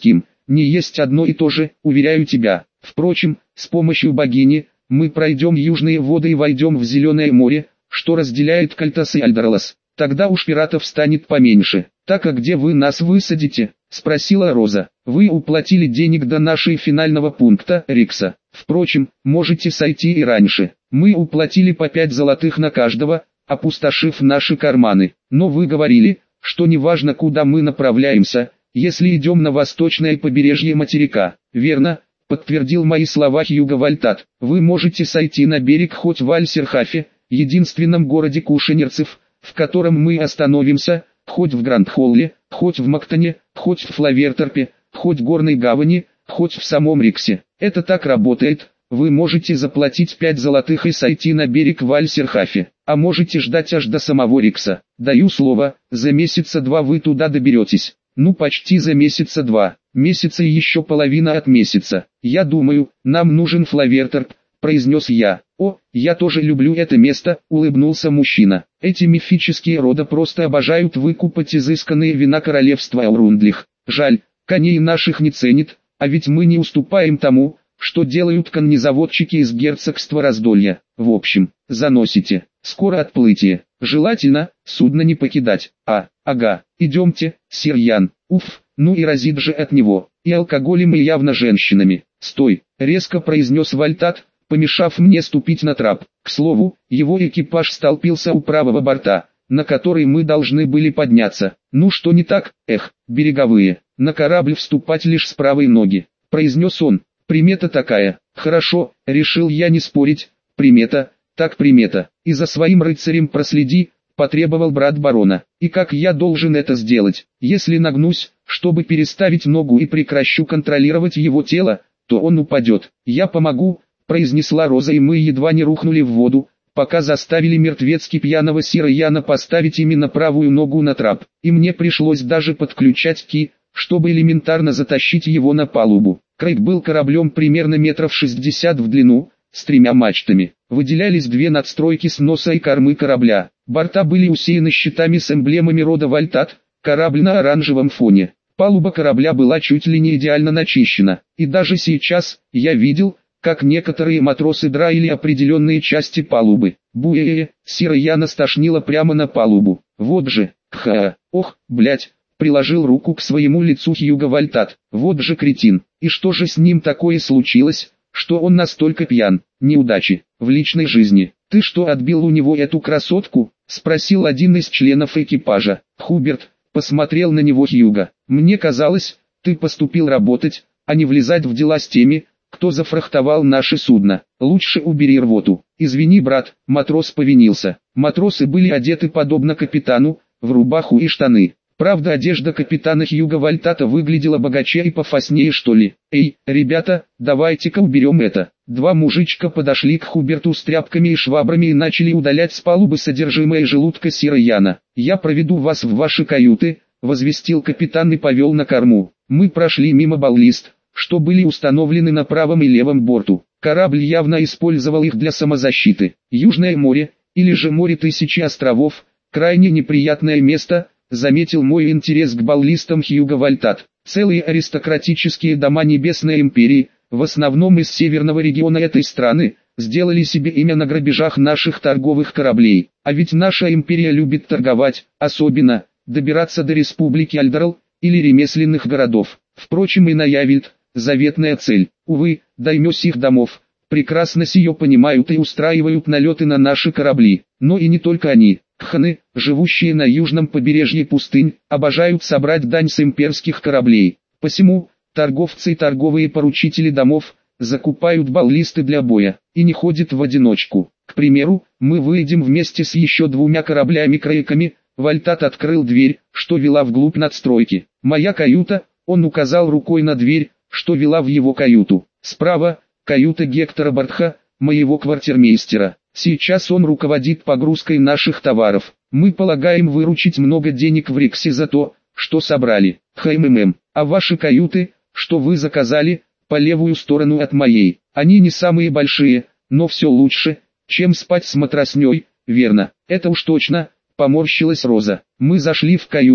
не есть одно и то же, уверяю тебя. Впрочем, с помощью богини, мы пройдем южные воды и войдем в Зеленое море, что разделяет Кальтас и Альдерлас. Тогда уж пиратов станет поменьше. Так, а где вы нас высадите? Спросила Роза. Вы уплатили денег до нашей финального пункта, Рикса. Впрочем, можете сойти и раньше. Мы уплатили по пять золотых на каждого, опустошив наши карманы. Но вы говорили, что неважно куда мы направляемся, если идем на восточное побережье материка. Верно, подтвердил мои слова Хьюго Вальтат. Вы можете сойти на берег хоть в Альсерхафе, единственном городе кушанерцев, в котором мы остановимся, хоть в Гранд-Холле, хоть в Мактоне, хоть в Флаверторпе, хоть в Горной Гавани, хоть в самом Риксе. Это так работает. Вы можете заплатить пять золотых и сойти на берег в Альсерхафе, а можете ждать аж до самого Рикса. Даю слово, за месяца два вы туда доберетесь. Ну почти за месяца два, месяца и еще половина от месяца. Я думаю, нам нужен Флаверторп, произнес я. О, я тоже люблю это место, улыбнулся мужчина. Эти мифические рода просто обожают выкупать изысканные вина королевства Аурундлих. Жаль, коней наших не ценит, а ведь мы не уступаем тому, что делают коннезаводчики из герцогства Раздолья. В общем, заносите. Скоро отплытие. Желательно, судно не покидать. А, ага, идемте, сир Ян. Уф, ну и разит же от него. И алкоголем, и явно женщинами. Стой, резко произнес Вальтат, помешав мне ступить на трап. К слову, его экипаж столпился у правого борта, на который мы должны были подняться. Ну что не так, эх, береговые. На корабль вступать лишь с правой ноги, произнес он. Примета такая. Хорошо, решил я не спорить. Примета, так примета. И за своим рыцарем проследи, потребовал брат барона. И как я должен это сделать? Если нагнусь, чтобы переставить ногу и прекращу контролировать его тело, то он упадет. Я помогу, произнесла Роза, и мы едва не рухнули в воду, пока заставили мертвецки пьяного сира Яна поставить именно правую ногу на трап. И мне пришлось даже подключать ки, чтобы элементарно затащить его на палубу. Крейг был кораблем примерно метров шестьдесят в длину, с тремя мачтами. Выделялись две надстройки с носа и кормы корабля. Борта были усеяны щитами с эмблемами рода Вальтат, корабль на оранжевом фоне. Палуба корабля была чуть ли не идеально начищена. И даже сейчас, я видел, как некоторые матросы драили определенные части палубы. Буэ-э-э, сира Яна стошнило прямо на палубу. Вот же, кха, ох, блять. Приложил руку к своему лицу Хьюго Вальтат. Вот же кретин. И что же с ним такое случилось, что он настолько пьян? Неудачи в личной жизни. Ты что, отбил у него эту красотку? Спросил один из членов экипажа. Хуберт посмотрел на него Хьюго. Мне казалось, ты поступил работать, а не влезать в дела с теми, кто зафрахтовал наше судно. Лучше убери рвоту. Извини, брат, матрос повинился. Матросы были одеты подобно капитану, в рубаху и штаны. Правда, одежда капитана Хьюго Вальтата выглядела богаче и пофаснее, что ли. Эй, ребята, давайте-ка уберем это. Два мужичка подошли к Хуберту с тряпками и швабрами и начали удалять с палубы содержимое желудка сира Яна. Я проведу вас в ваши каюты, возвестил капитан и повел на корму. Мы прошли мимо баллист, что были установлены на правом и левом борту. Корабль явно использовал их для самозащиты. Южное море, или же море тысячи островов, крайне неприятное место, заметил мой интерес к баллистам Хьюго Вальтат. Целые аристократические дома Небесной Империи, в основном из северного региона этой страны, сделали себе имя на грабежах наших торговых кораблей. А ведь наша империя любит торговать, особенно, добираться до республики Альдерл, или ремесленных городов. Впрочем, и Наявильд, заветная цель. Увы, даймё сих домов, прекрасно сие понимают и устраивают налеты на наши корабли. Но и не только они. Кханы, живущие на южном побережье пустынь, обожают собрать дань с имперских кораблей. Посему, торговцы и торговые поручители домов, закупают баллисты для боя, и не ходят в одиночку. К примеру, мы выйдем вместе с еще двумя кораблями-крейками. Вальтат открыл дверь, что вела вглубь надстройки. Моя каюта, он указал рукой на дверь, что вела в его каюту. Справа, каюта Гектора Бартха, моего квартирмейстера. Сейчас он руководит погрузкой наших товаров. Мы полагаем выручить много денег в Риксе за то, что собрали. Хмм, а ваши каюты, что вы заказали, по левую сторону от моей. Они не самые большие, но все лучше, чем спать с матросней, верно? Это уж точно, поморщилась Роза. Мы зашли в каюту,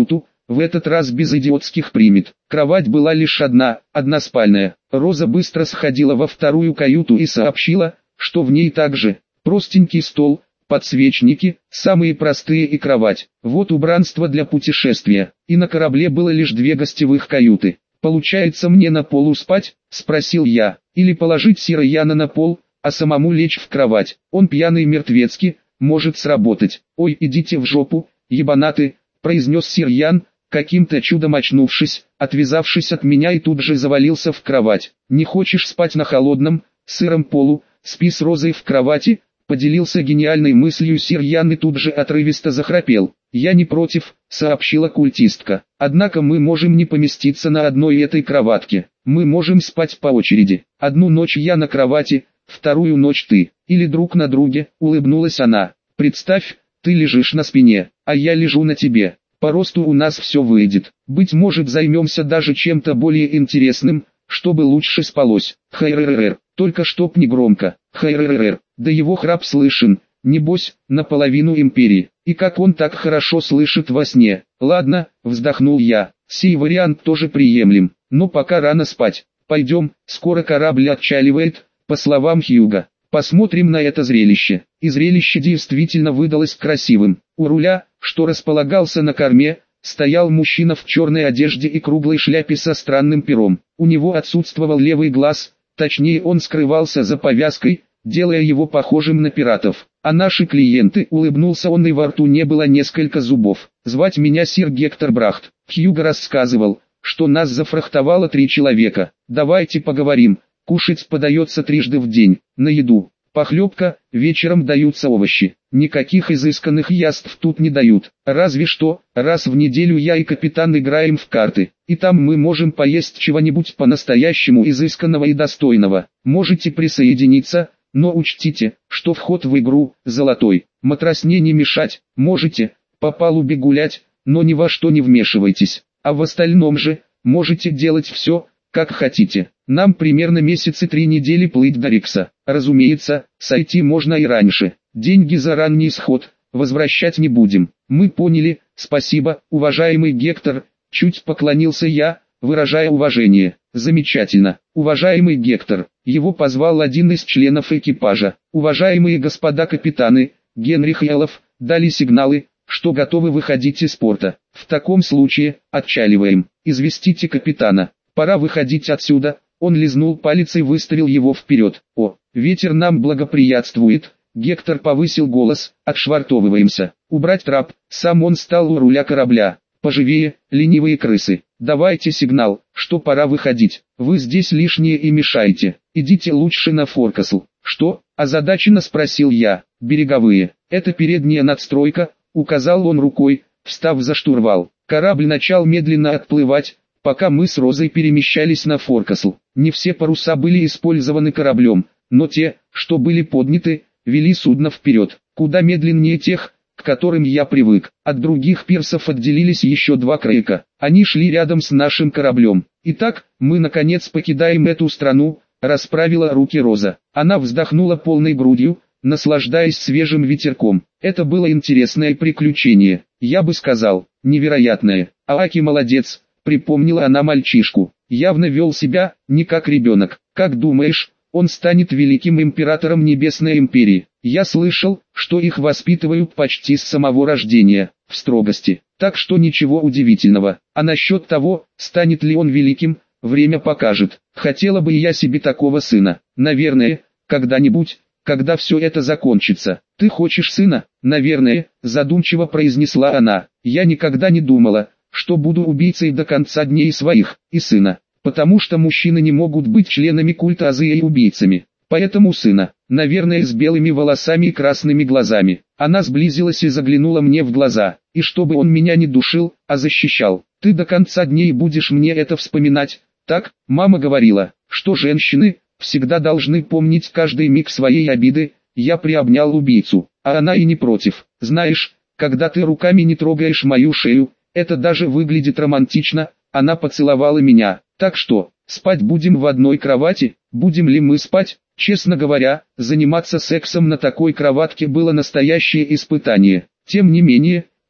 в этот раз без идиотских примет. Кровать была лишь одна, односпальная. Роза быстро сходила во вторую каюту и сообщила, что в ней также простенький стол, подсвечники, самые простые и кровать. Вот убранство для путешествия. И на корабле было лишь две гостевых каюты. «Получается мне на полу спать?» – спросил я. «Или положить Сира Яна на пол, а самому лечь в кровать? Он пьяный мертвецкий, может сработать». «Ой, идите в жопу, ебанаты», – произнес Сир Ян, каким-то чудом очнувшись, отвязавшись от меня и тут же завалился в кровать. «Не хочешь спать на холодном, сыром полу, спи с Розой в кровати?» – поделился гениальной мыслью Сир Ян и тут же отрывисто захрапел. «Я не против», — сообщила культистка. «Однако мы можем не поместиться на одной этой кроватке. Мы можем спать по очереди. Одну ночь я на кровати, вторую ночь ты. Или друг на друге», — улыбнулась она. «Представь, ты лежишь на спине, а я лежу на тебе. По росту у нас все выйдет. Быть может, займемся даже чем-то более интересным, чтобы лучше спалось. Хайрррр, только чтоб не громко. Хайрррр, да его храп слышен. Небось, наполовину империи. И как он так хорошо слышит во сне. Ладно, вздохнул я, сей вариант тоже приемлем, но пока рано спать. Пойдем, скоро корабль отчаливает, по словам Хьюга. Посмотрим на это зрелище. И зрелище действительно выдалось красивым. У руля, что располагался на корме, стоял мужчина в черной одежде и круглой шляпе со странным пером. У него отсутствовал левый глаз, точнее он скрывался за повязкой, делая его похожим на пиратов. «А наши клиенты», — улыбнулся он, и во рту не было несколько зубов. «Звать меня сир Гектор Брахт. Хьюго рассказывал, что нас зафрахтовало три человека. Давайте поговорим. Кушать подается трижды в день, на еду. Похлебка, вечером даются овощи. Никаких изысканных яств тут не дают. Разве что, раз в неделю я и капитан играем в карты. И там мы можем поесть чего-нибудь по-настоящему изысканного и достойного. Можете присоединиться, но учтите, что вход в игру золотой. Матросне не мешать, можете по палубе гулять, но ни во что не вмешивайтесь. А в остальном же, можете делать все, как хотите. Нам примерно месяцы три недели плыть до Рикса. Разумеется, сойти можно и раньше. Деньги за ранний исход возвращать не будем. Мы поняли, спасибо, уважаемый Гектор. Чуть поклонился я, выражая уважение. Замечательно, уважаемый Гектор. Его позвал один из членов экипажа. Уважаемые господа капитаны, Генрих и Эллов, дали сигналы, что готовы выходить из порта. В таком случае, отчаливаем. Известите капитана. Пора выходить отсюда. Он лизнул палец и выставил его вперед. О, ветер нам благоприятствует. Гектор повысил голос. Отшвартовываемся. Убрать трап. Сам он стал у руля корабля. Поживее, ленивые крысы. Давайте сигнал, что пора выходить. Вы здесь лишние и мешаете. Идите лучше на форкасл. Что? Озадаченно спросил я. Береговые. Это передняя надстройка, указал он рукой, встав за штурвал. Корабль начал медленно отплывать, пока мы с Розой перемещались на форкасл. Не все паруса были использованы кораблем, но те, что были подняты, вели судно вперед, куда медленнее тех, к которым я привык. От других пирсов отделились еще два крейка. Они шли рядом с нашим кораблем. Итак, мы наконец покидаем эту страну, расправила руки Роза. Она вздохнула полной грудью, наслаждаясь свежим ветерком. Это было интересное приключение. Я бы сказал, невероятное. Ааки молодец, припомнила она мальчишку. Явно вел себя, не как ребенок. Как думаешь, он станет великим императором Небесной Империи? Я слышал, что их воспитывают почти с самого рождения, в строгости. Так что ничего удивительного. А насчет того, станет ли он великим, время покажет. Хотела бы и я себе такого сына. Наверное, когда-нибудь, когда все это закончится. Ты хочешь сына? Наверное, задумчиво произнесла она. Я никогда не думала, что буду убийцей до конца дней своих, и сына. Потому что мужчины не могут быть членами культа Азы и убийцами. Поэтому сына, наверное, с белыми волосами и красными глазами. Она сблизилась и заглянула мне в глаза. И чтобы он меня не душил, а защищал. Ты до конца дней будешь мне это вспоминать. Так, мама говорила, что женщины всегда должны помнить каждый миг своей обиды. Я приобнял убийцу, а она и не против. Знаешь, когда ты руками не трогаешь мою шею, это даже выглядит романтично. Она поцеловала меня. Так что, спать будем в одной кровати? Будем ли мы спать? Честно говоря, заниматься сексом на такой кроватке было настоящее испытание. Тем не менее,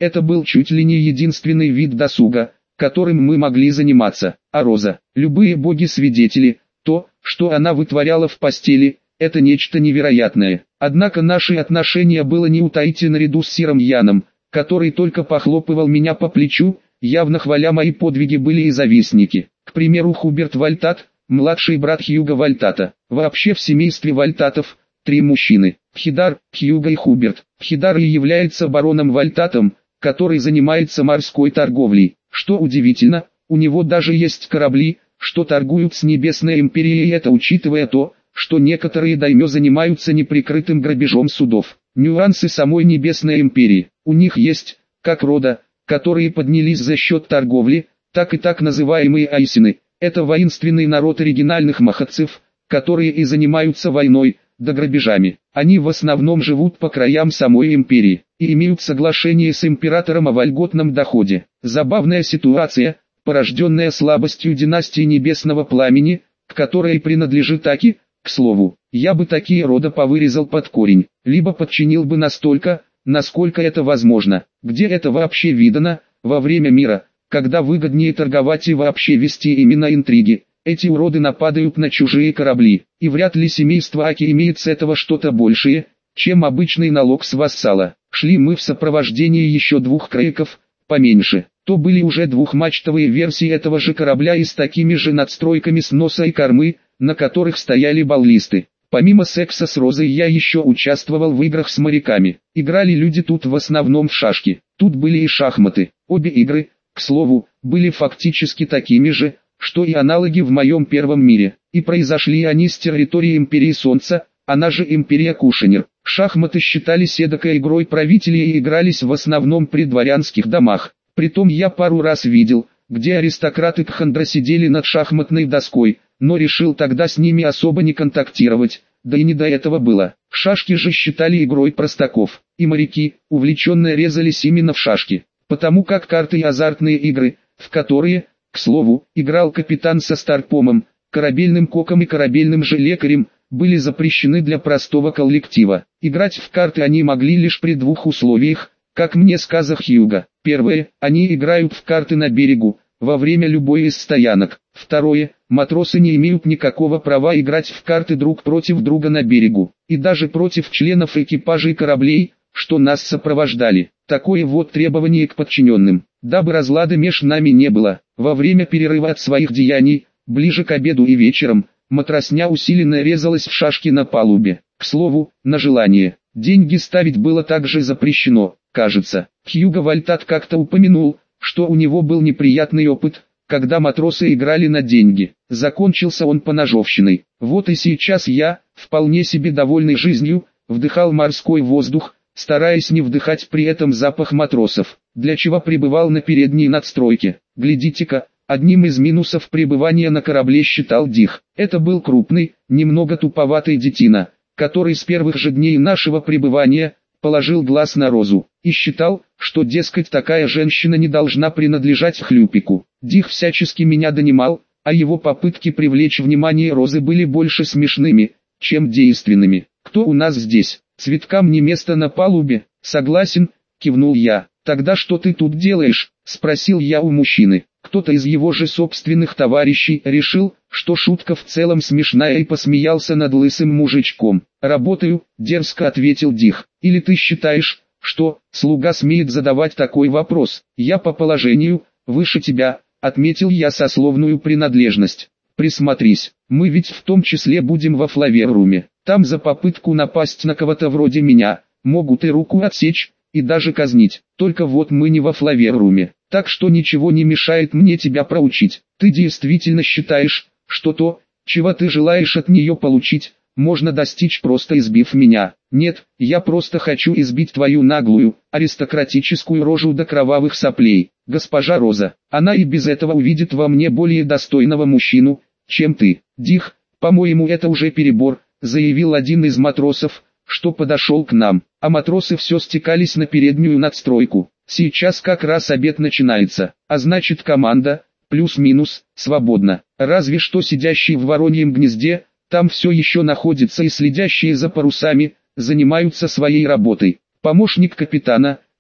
Это был чуть ли не единственный вид досуга, которым мы могли заниматься. А Роза, любые боги-свидетели, то, что она вытворяла в постели, это нечто невероятное. Однако наши отношения было не утаить, и наряду с Сиром Яном, который только похлопывал меня по плечу, явно хваля мои подвиги, были и завистники. К примеру, Хуберт Вальтат, младший брат Хьюга Вальтата. Вообще в семействе Вальтатов три мужчины: Пхидар, Хьюга и Хуберт. Пхидар и является бароном Вальтатом, который занимается морской торговлей. Что удивительно, у него даже есть корабли, что торгуют с Небесной Империей, и это учитывая то, что некоторые даймё занимаются неприкрытым грабежом судов. Нюансы самой Небесной Империи. У них есть, как рода, которые поднялись за счет торговли, так и так называемые айсины. Это воинственный народ оригинальных махатцев, которые и занимаются войной, да грабежами. Они в основном живут по краям самой империи, и имеют соглашение с императором о вольготном доходе. Забавная ситуация, порожденная слабостью династии Небесного Пламени, к которой принадлежит Аки. К слову, я бы такие рода повырезал под корень, либо подчинил бы настолько, насколько это возможно. Где это вообще видано, во время мира, когда выгоднее торговать и вообще вести именно интриги? Эти уроды нападают на чужие корабли, и вряд ли семейство Аки имеет с этого что-то большее, чем обычный налог с вассала. Шли мы в сопровождении еще двух крейков, поменьше. То были уже двухмачтовые версии этого же корабля и с такими же надстройками с носа и кормы, на которых стояли баллисты. Помимо секса с Розой я еще участвовал в играх с моряками. Играли люди тут в основном в шашки. Тут были и шахматы. Обе игры, к слову, были фактически такими же, что и аналоги в моем первом мире. И произошли они с территории Империи Солнца, она же Империя Кушанер. Шахматы считались эдакой игрой правителей и игрались в основном при дворянских домах. Притом я пару раз видел, где аристократы Кхандра сидели над шахматной доской, но решил тогда с ними особо не контактировать, да и не до этого было. Шашки же считали игрой простаков, и моряки, увлеченно резались именно в шашки, потому как карты и азартные игры, в которые, к слову, играл капитан со старпомом, корабельным коком и корабельным же лекарем, были запрещены для простого коллектива. Играть в карты они могли лишь при двух условиях, как мне сказал Хьюга. Первое, они играют в карты на берегу, во время любой из стоянок. Второе, матросы не имеют никакого права играть в карты друг против друга на берегу, и даже против членов экипажей кораблей, что нас сопровождали. Такое вот требование к подчиненным, дабы разлада меж нами не было. Во время перерыва от своих деяний, ближе к обеду и вечером, матросня усиленно резалась в шашки на палубе. К слову, на желание. Деньги ставить было также запрещено, кажется. Хьюга Вальтат как-то упомянул, что у него был неприятный опыт, когда матросы играли на деньги. Закончился он поножовщиной. Вот и сейчас я, вполне себе довольный жизнью, вдыхал морской воздух, стараясь не вдыхать при этом запах матросов, для чего пребывал на передней надстройке. Глядите-ка, одним из минусов пребывания на корабле считал Дих. Это был крупный, немного туповатый детина, который с первых же дней нашего пребывания положил глаз на Розу и считал, что, дескать, такая женщина не должна принадлежать хлюпику. Дих всячески меня донимал, а его попытки привлечь внимание Розы были больше смешными, чем действенными. «Кто у нас здесь? Цветкам не место на палубе?» «Согласен», кивнул я. «Тогда что ты тут делаешь?» — спросил я у мужчины. Кто-то из его же собственных товарищей решил, что шутка в целом смешная, и посмеялся над лысым мужичком. «Работаю», — дерзко ответил Дих. «Или ты считаешь, что слуга смеет задавать такой вопрос? Я по положению выше тебя», — отметил я сословную принадлежность. «Присмотрись, мы ведь в том числе будем во Флаверруме. Там за попытку напасть на кого-то вроде меня могут и руку отсечь, и даже казнить. Только вот мы не во Флаверруме, так что ничего не мешает мне тебя проучить. Ты действительно считаешь, что то, чего ты желаешь от нее получить, можно достичь, просто избив меня? Нет, я просто хочу избить твою наглую, аристократическую рожу до кровавых соплей. Госпожа Роза, она и без этого увидит во мне более достойного мужчину, чем ты». «Дих, по-моему, это уже перебор», — заявил один из матросов, что подошел к нам, а матросы все стекались на переднюю надстройку. «Сейчас как раз обед начинается, а значит команда, плюс-минус, свободна. Разве что сидящие в вороньем гнезде, там все еще находятся, и следящие за парусами, занимаются своей работой. Помощник капитана,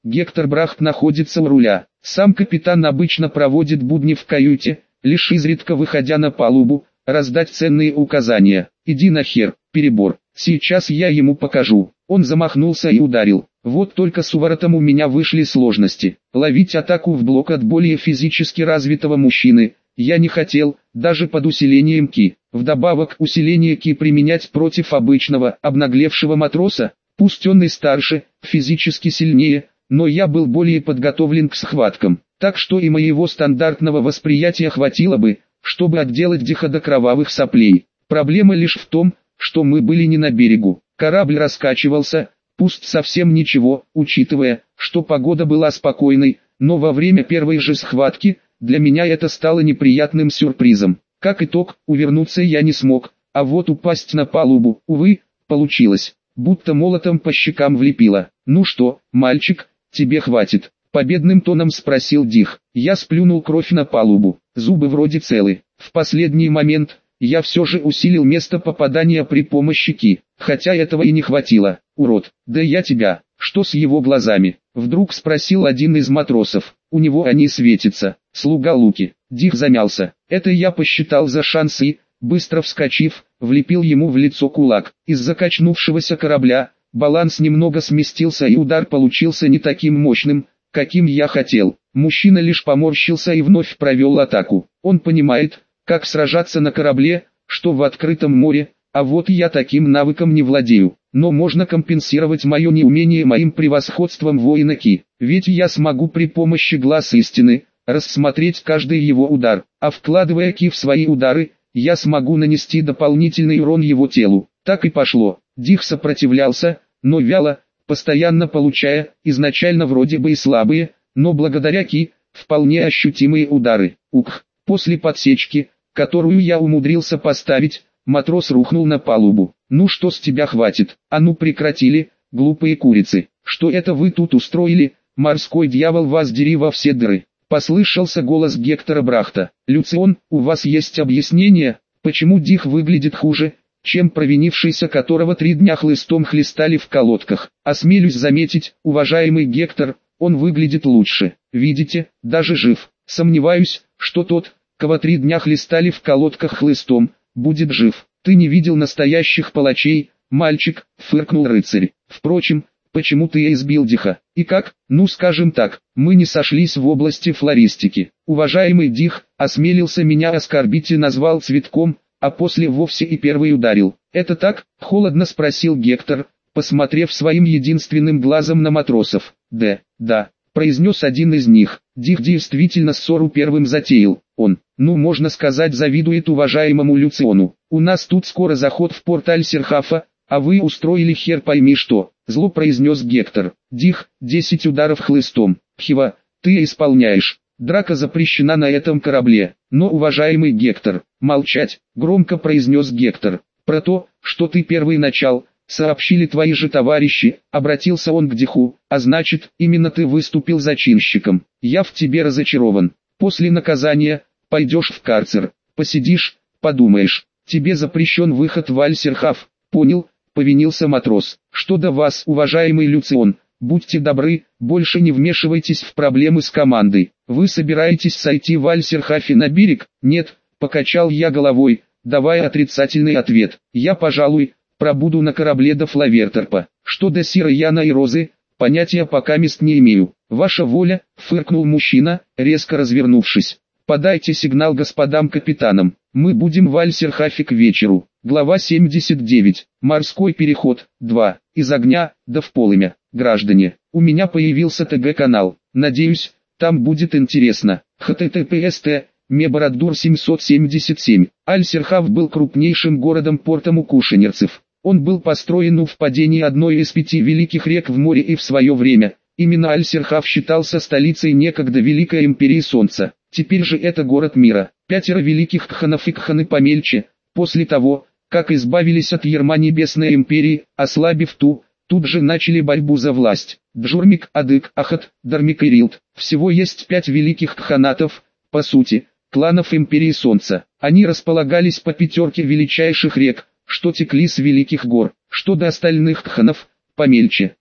Гектор Брахт находится у руля. Сам капитан обычно проводит будни в каюте, лишь изредка выходя на палубу, раздать ценные указания. Иди нахер, перебор, сейчас я ему покажу. Он замахнулся и ударил. Вот только с уворотом у меня вышли сложности. Ловить атаку в блок от более физически развитого мужчины я не хотел, даже под усилением ки. Вдобавок усиление ки применять против обычного, обнаглевшего матроса, пусть он и старше, физически сильнее, но я был более подготовлен к схваткам, так что и моего стандартного восприятия хватило бы, чтобы отделать Диха до кровавых соплей. Проблема лишь в том, что мы были не на берегу. Корабль раскачивался, пусть совсем ничего, учитывая, что погода была спокойной, но во время первой же схватки, для меня это стало неприятным сюрпризом. Как итог, увернуться я не смог, а вот упасть на палубу, увы, получилось, будто молотом по щекам влепило. «Ну что, мальчик, тебе хватит?» — победным тоном спросил Дих. Я сплюнул кровь на палубу, зубы вроде целы. В последний момент я все же усилил место попадания при помощи ки, хотя этого и не хватило. «Урод, да я тебя!» «Что с его глазами?» — вдруг спросил один из матросов. «У него они светятся, слуга Луки». Дих замялся. Это я посчитал за шанс и, быстро вскочив, влепил ему в лицо кулак. Из закачнувшегося корабля баланс немного сместился и удар получился не таким мощным, каким я хотел. Мужчина лишь поморщился и вновь провел атаку. Он понимает, как сражаться на корабле, что в открытом море, а вот я таким навыком не владею. Но можно компенсировать мое неумение моим превосходством воина ки. Ведь я смогу при помощи глаз истины рассмотреть каждый его удар, а вкладывая ки в свои удары, я смогу нанести дополнительный урон его телу. Так и пошло. Дих сопротивлялся, но вяло, постоянно получая, изначально вроде бы и слабые, но благодаря ки, вполне ощутимые удары. Ух, после подсечки, которую я умудрился поставить, матрос рухнул на палубу. «Ну что с тебя хватит? А ну прекратили, глупые курицы! Что это вы тут устроили? Морской дьявол, вас дери во все дыры!» Послышался голос Гектора Брахта. «Люцион, у вас есть объяснение, почему Дих выглядит хуже, чем провинившийся, которого три дня хлыстом хлестали в колодках? Осмелюсь заметить, уважаемый Гектор, он выглядит лучше. Видите, даже жив. Сомневаюсь, что тот, кого три дня хлестали в колодках хлыстом, будет жив. Ты не видел настоящих палачей, мальчик», — фыркнул рыцарь. «Впрочем, почему ты избил Диха? И как? Ну скажем так, мы не сошлись в области флористики. Уважаемый Дих осмелился меня оскорбить и назвал цветком, а после вовсе и первый ударил. Это так?» — холодно спросил Гектор, посмотрев своим единственным глазом на матросов. «Да, да», — произнес один из них. Дих действительно ссору первым затеял. Он, ну можно сказать, завидует уважаемому Люциону. «У нас тут скоро заход в порт Аль-Серхафа, а вы устроили хер пойми что», — зло произнес Гектор. «Дих, десять ударов хлыстом. Хива, ты исполняешь. Драка запрещена на этом корабле. Но, уважаемый Гектор, молчать», — громко произнес Гектор. «Про то, что ты первый начал, сообщили твои же товарищи», — обратился он к Диху, «а значит, именно ты выступил зачинщиком. Я в тебе разочарован. После наказания пойдешь в карцер, посидишь, подумаешь. Тебе запрещен выход в Аль-Серхаф». «Понял», — повинился матрос. «Что до вас, уважаемый Люцион, будьте добры, больше не вмешивайтесь в проблемы с командой. Вы собираетесь сойти в Аль-Серхафе на берег?» «Нет», — покачал я головой, давая отрицательный ответ. «Я, пожалуй, пробуду на корабле до Флавертерпа. Что до Сираяна и Розы, понятия пока мест не имею». «Ваша воля», — фыркнул мужчина, резко развернувшись. «Подайте сигнал господам капитанам. Мы будем в Аль-Серхафе к вечеру». Глава семьдесят девять. Морской переход. два. Из огня, да в полымя. Граждане, у меня появился ТГ-канал. Надеюсь, там будет интересно. эйч ти ти пи эс Мебарадур семьсот семьдесят семь. Аль-Серхаф был крупнейшим городом-портом у кушанерцев. Он был построен у впадения одной из пяти великих рек в море, и в свое время именно Аль-Серхаф считался столицей некогда Великой Империи Солнца. Теперь же это город мира. Пятеро великих кханов и кханы помельче, после того, как избавились от ярма Небесной Империи, ослабив ту, тут же начали борьбу за власть. Джурмик, Адык, Ахат, Дармик и Рилд. Всего есть пять великих кханатов, по сути, кланов Империи Солнца. Они располагались по пятерке величайших рек, что текли с великих гор. Что до остальных кханов, помельче,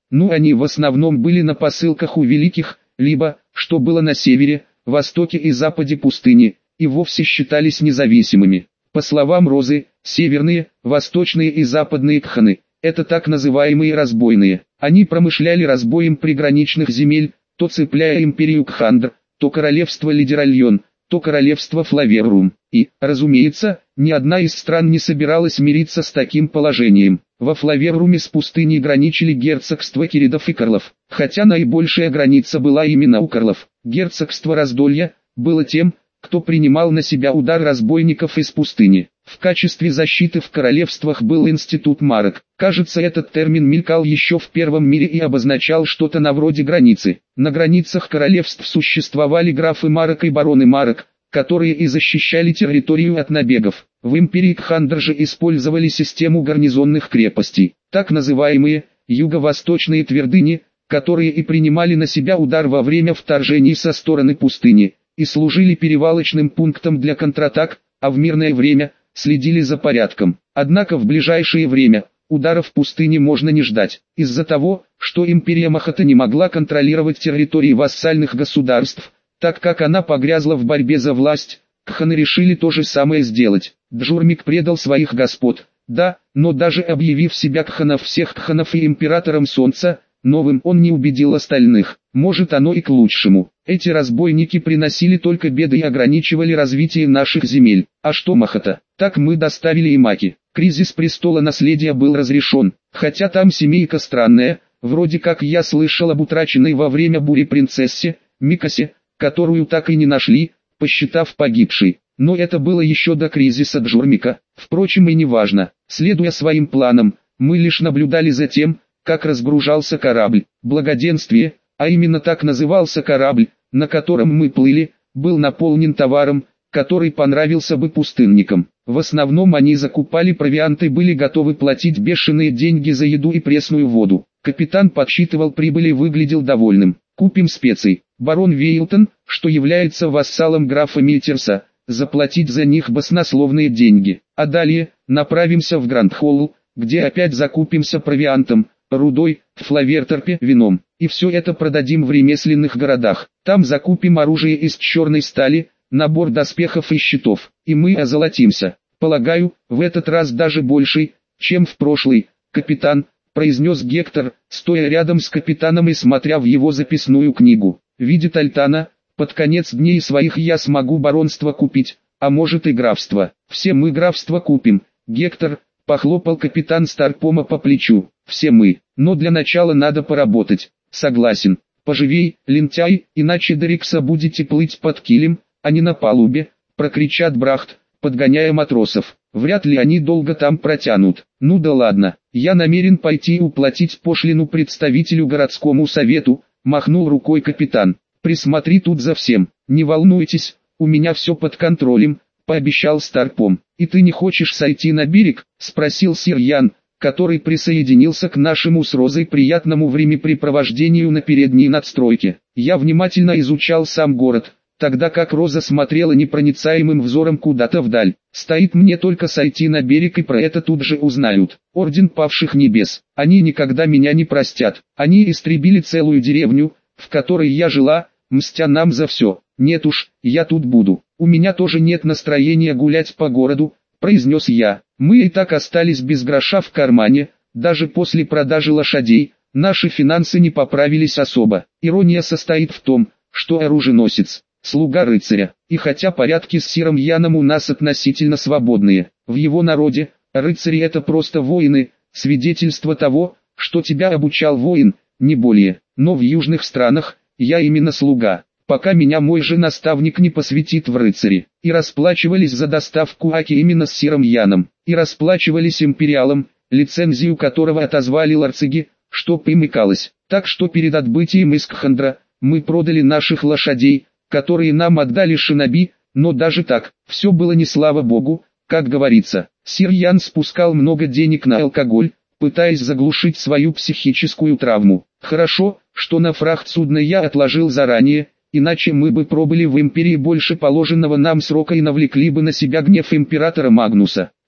но они в основном были на посылках у великих, либо, что было на севере, востоке и западе пустыни, и вовсе считались независимыми. По словам Розы, северные, восточные и западные кханы – это так называемые разбойные. Они промышляли разбоем приграничных земель, то цепляя империю Кхандр, то королевство Лидеральон, то королевство Флаверрум. И, разумеется, ни одна из стран не собиралась мириться с таким положением. Во Флаверруме с пустыней граничили герцогства Киридов и Карлов, хотя наибольшая граница была именно у Карлов. Герцогство Раздолья было тем, кто принимал на себя удар разбойников из пустыни. В качестве защиты в королевствах был институт марок. Кажется, этот термин мелькал еще в Первом мире и обозначал что-то на вроде границы. На границах королевств существовали графы марок и бароны марок, которые и защищали территорию от набегов. В империи Кхандр же использовали систему гарнизонных крепостей, так называемые юго-восточные твердыни, которые и принимали на себя удар во время вторжений со стороны пустыни, и служили перевалочным пунктом для контратак, а в мирное время следили за порядком. Однако в ближайшее время ударов в пустыне можно не ждать, из-за того, что империя Махата не могла контролировать территории вассальных государств, так как она погрязла в борьбе за власть. Кханы решили то же самое сделать. Джурмик предал своих господ, да, но даже объявив себя кханов всех кханов и императором Солнца, новым он не убедил остальных. Может, оно и к лучшему. Эти разбойники приносили только беды и ограничивали развитие наших земель. А что Махата? Так мы доставили и Маки. Кризис престола наследия был разрешен, хотя там семейка странная, вроде как я слышал об утраченной во время бури принцессе, Микасе, которую так и не нашли, посчитав погибшей. Но это было еще до кризиса Джурмика. Впрочем, и не важно. Следуя своим планам, мы лишь наблюдали за тем, как разгружался корабль. Благоденствие, а именно так назывался корабль, на котором мы плыли, был наполнен товаром, который понравился бы пустынникам. В основном они закупали провиант и были готовы платить бешеные деньги за еду и пресную воду. Капитан подсчитывал прибыль и выглядел довольным. Купим специй. Барон Вейлтон, что является вассалом графа Мильтерса, заплатить за них баснословные деньги. А далее, направимся в Гранд-Холл, где опять закупимся провиантом, рудой, флаверторпе, вином. И все это продадим в ремесленных городах. Там закупим оружие из черной стали, набор доспехов и щитов. И мы озолотимся. Полагаю, в этот раз даже больше, чем в прошлый, капитан, произнес Гектор, стоя рядом с капитаном и смотря в его записную книгу. Видит Альтана, под конец дней своих я смогу баронство купить, а может и графство. Все мы графство купим. Гектор, похлопал капитан Старпома по плечу. Все мы, но для начала надо поработать. Согласен. Поживей, лентяй, иначе до Рикса будете плыть под килем, а не на палубе, прокричат Брахт, подгоняя матросов. Вряд ли они долго там протянут. Ну да ладно, я намерен пойти уплатить пошлину представителю городскому совету, махнул рукой капитан. Присмотри тут за всем, не волнуйтесь, у меня все под контролем, пообещал Старпом. И ты не хочешь сойти на берег? Спросил сир Ян, который присоединился к нашему с Розой приятному времяпрепровождению на передней надстройке. Я внимательно изучал сам город, тогда как Роза смотрела непроницаемым взором куда-то вдаль. Стоит мне только сойти на берег, и про это тут же узнают. Орден павших небес. Они никогда меня не простят. Они истребили целую деревню, в которой я жила, мстя нам за все. Нет уж, я тут буду. У меня тоже нет настроения гулять по городу, произнес я. Мы и так остались без гроша в кармане, даже после продажи лошадей, наши финансы не поправились особо. Ирония состоит в том, что оруженосец, слуга рыцаря, и хотя порядки с сиром Яном у нас относительно свободные, в его народе, рыцари это просто воины, свидетельство того, что тебя обучал воин, не более, но в южных странах, я именно слуга. Пока меня мой же наставник не посвятит в рыцари. И расплачивались за доставку Аки именно с сиром Яном. И расплачивались империалом, лицензию которого отозвали ларцыги, что примыкалось. Так что перед отбытием из Кхандра, мы продали наших лошадей, которые нам отдали шиноби, но даже так, все было не слава богу, как говорится. Сир Ян спускал много денег на алкоголь, пытаясь заглушить свою психическую травму. Хорошо, что на фрахт судна я отложил заранее, иначе мы бы пробыли в империи больше положенного нам срока и навлекли бы на себя гнев императора Магнуса.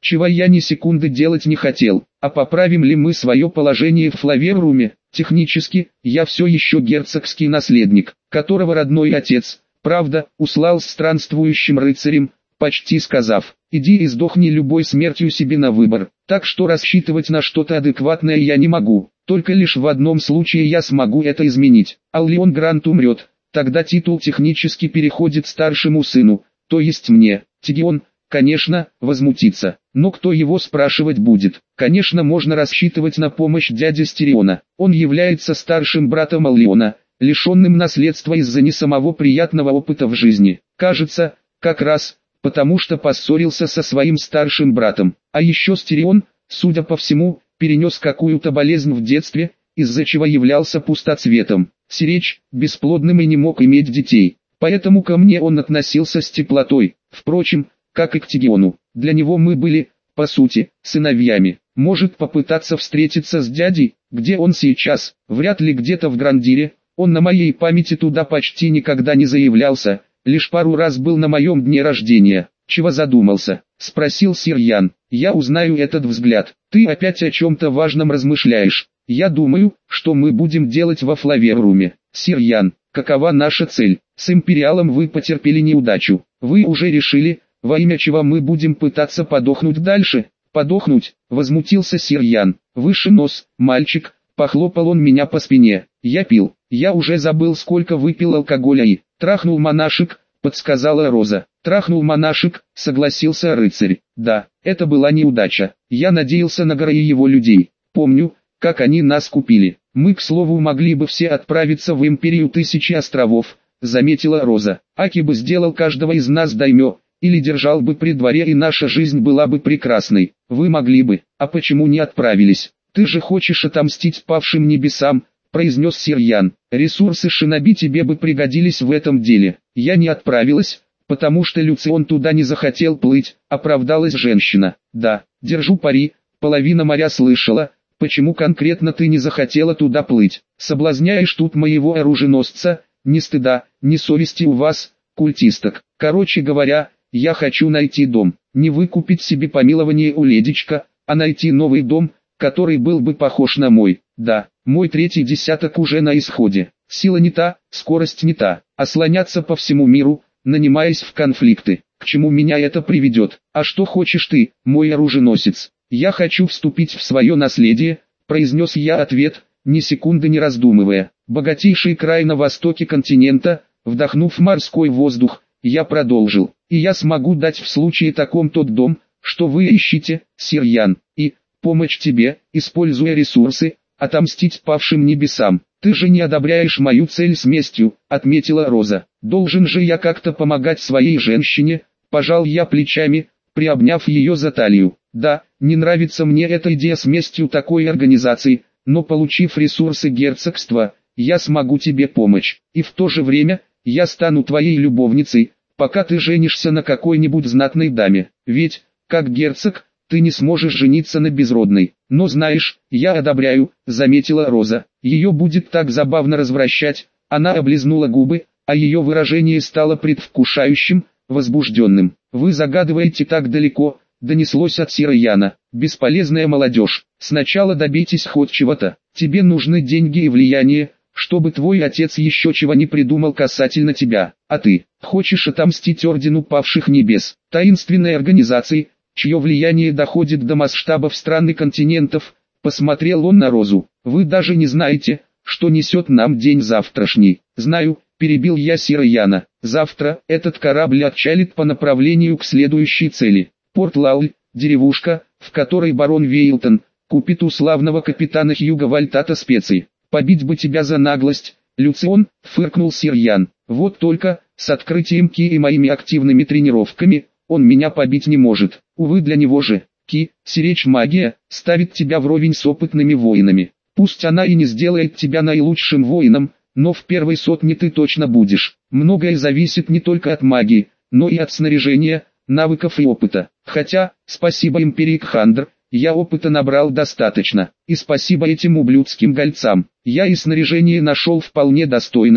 чего я ни секунды делать не хотел. А поправим ли мы свое положение в Флаверруме? Технически, я все еще герцогский наследник, которого родной отец, правда, услал с странствующим рыцарем, почти сказав: иди и сдохни любой смертью себе на выбор. Так что рассчитывать на что-то адекватное я не могу. Только лишь в одном случае я смогу это изменить. Аллион Грант умрет, тогда титул технически переходит старшему сыну, то есть мне. Тигион, конечно, возмутится, но кто его спрашивать будет? Конечно, можно рассчитывать на помощь дяди Стериона. Он является старшим братом Аллиона, лишенным наследства из-за не самого приятного опыта в жизни. Кажется, как раз потому что поссорился со своим старшим братом. А еще Стерион, судя по всему, перенес какую-то болезнь в детстве, из-за чего являлся пустоцветом. Сиречь, бесплодным и не мог иметь детей. Поэтому ко мне он относился с теплотой. Впрочем, как и к Тигиону. Для него мы были, по сути, сыновьями. Может попытаться встретиться с дядей, где он сейчас, вряд ли где-то в Грандире. Он на моей памяти туда почти никогда не заявлялся, лишь пару раз был на моем дне рождения. Чего задумался? Спросил сир Ян. Я узнаю этот взгляд. Ты опять о чем-то важном размышляешь. Я думаю, что мы будем делать во Флаверруме. Сир Ян, какова наша цель? С Империалом вы потерпели неудачу. Вы уже решили, во имя чего мы будем пытаться подохнуть дальше? Подохнуть? Возмутился сир Ян. Выше нос, мальчик. Похлопал он меня по спине. Я пил. Я уже забыл, сколько выпил алкоголя и... Трахнул монашек, подсказала Роза. Трахнул монашек, согласился рыцарь. Да, это была неудача. Я надеялся на горы и его людей. Помню, как они нас купили. Мы, к слову, могли бы все отправиться в Империю Тысячи Островов, заметила Роза. Аки бы сделал каждого из нас даймё, или держал бы при дворе, и наша жизнь была бы прекрасной. Вы могли бы, а почему не отправились? Ты же хочешь отомстить павшим небесам, произнес сир Ян. Ресурсы шиноби тебе бы пригодились в этом деле. Я не отправилась, потому что Люцион туда не захотел плыть, оправдалась женщина. Да, держу пари, половина моря слышала, почему конкретно ты не захотела туда плыть. Соблазняешь тут моего оруженосца, ни стыда, ни совести у вас, культисток. Короче говоря, я хочу найти дом, не выкупить себе помилование у ледичка, а найти новый дом, который был бы похож на мой. Да, мой третий десяток уже на исходе. Сила не та, скорость не та, а слоняться по всему миру, нанимаясь в конфликты. К чему меня это приведет? А что хочешь ты, мой оруженосец? Я хочу вступить в свое наследие, произнес я ответ, ни секунды не раздумывая. Богатейший край на востоке континента, вдохнув морской воздух, я продолжил. И я смогу дать в случае таком тот дом, что вы ищете, сир Ян, и помочь тебе, используя ресурсы, отомстить павшим небесам. Ты же не одобряешь мою цель с местью, отметила Роза. Должен же я как-то помогать своей женщине, пожал я плечами, приобняв ее за талию. Да, не нравится мне эта идея с местью такой организации, но получив ресурсы герцогства, я смогу тебе помочь. И в то же время, я стану твоей любовницей, пока ты женишься на какой-нибудь знатной даме. Ведь, как герцог, ты не сможешь жениться на безродной. Но знаешь, я одобряю, заметила Роза. Ее будет так забавно развращать. Она облизнула губы, а ее выражение стало предвкушающим, возбужденным. Вы загадываете так далеко, донеслось от сира Яна. Бесполезная молодежь. Сначала добейтесь хоть чего-то. Тебе нужны деньги и влияние, чтобы твой отец еще чего не придумал касательно тебя. А ты, хочешь отомстить Ордену Павших Небес, таинственной организации, чье влияние доходит до масштабов стран и континентов, посмотрел он на Розу. Вы даже не знаете, что несет нам день завтрашний. Знаю, перебил я сира Яна. Завтра этот корабль отчалит по направлению к следующей цели. Порт-Лауль, деревушка, в которой барон Вейлтон купит у славного капитана Хьюга Вальтата специй. Побить бы тебя за наглость, Люцион, фыркнул сир Ян. Вот только, с открытием Ки и моими активными тренировками, он меня побить не может. Увы, для него же, Ки, сиречь магия, ставит тебя вровень с опытными воинами. Пусть она и не сделает тебя наилучшим воином, но в первой сотне ты точно будешь. Многое зависит не только от магии, но и от снаряжения, навыков и опыта. Хотя, спасибо Империи Кхандр, я опыта набрал достаточно. И спасибо этим ублюдским гольцам, я и снаряжение нашел вполне достойное,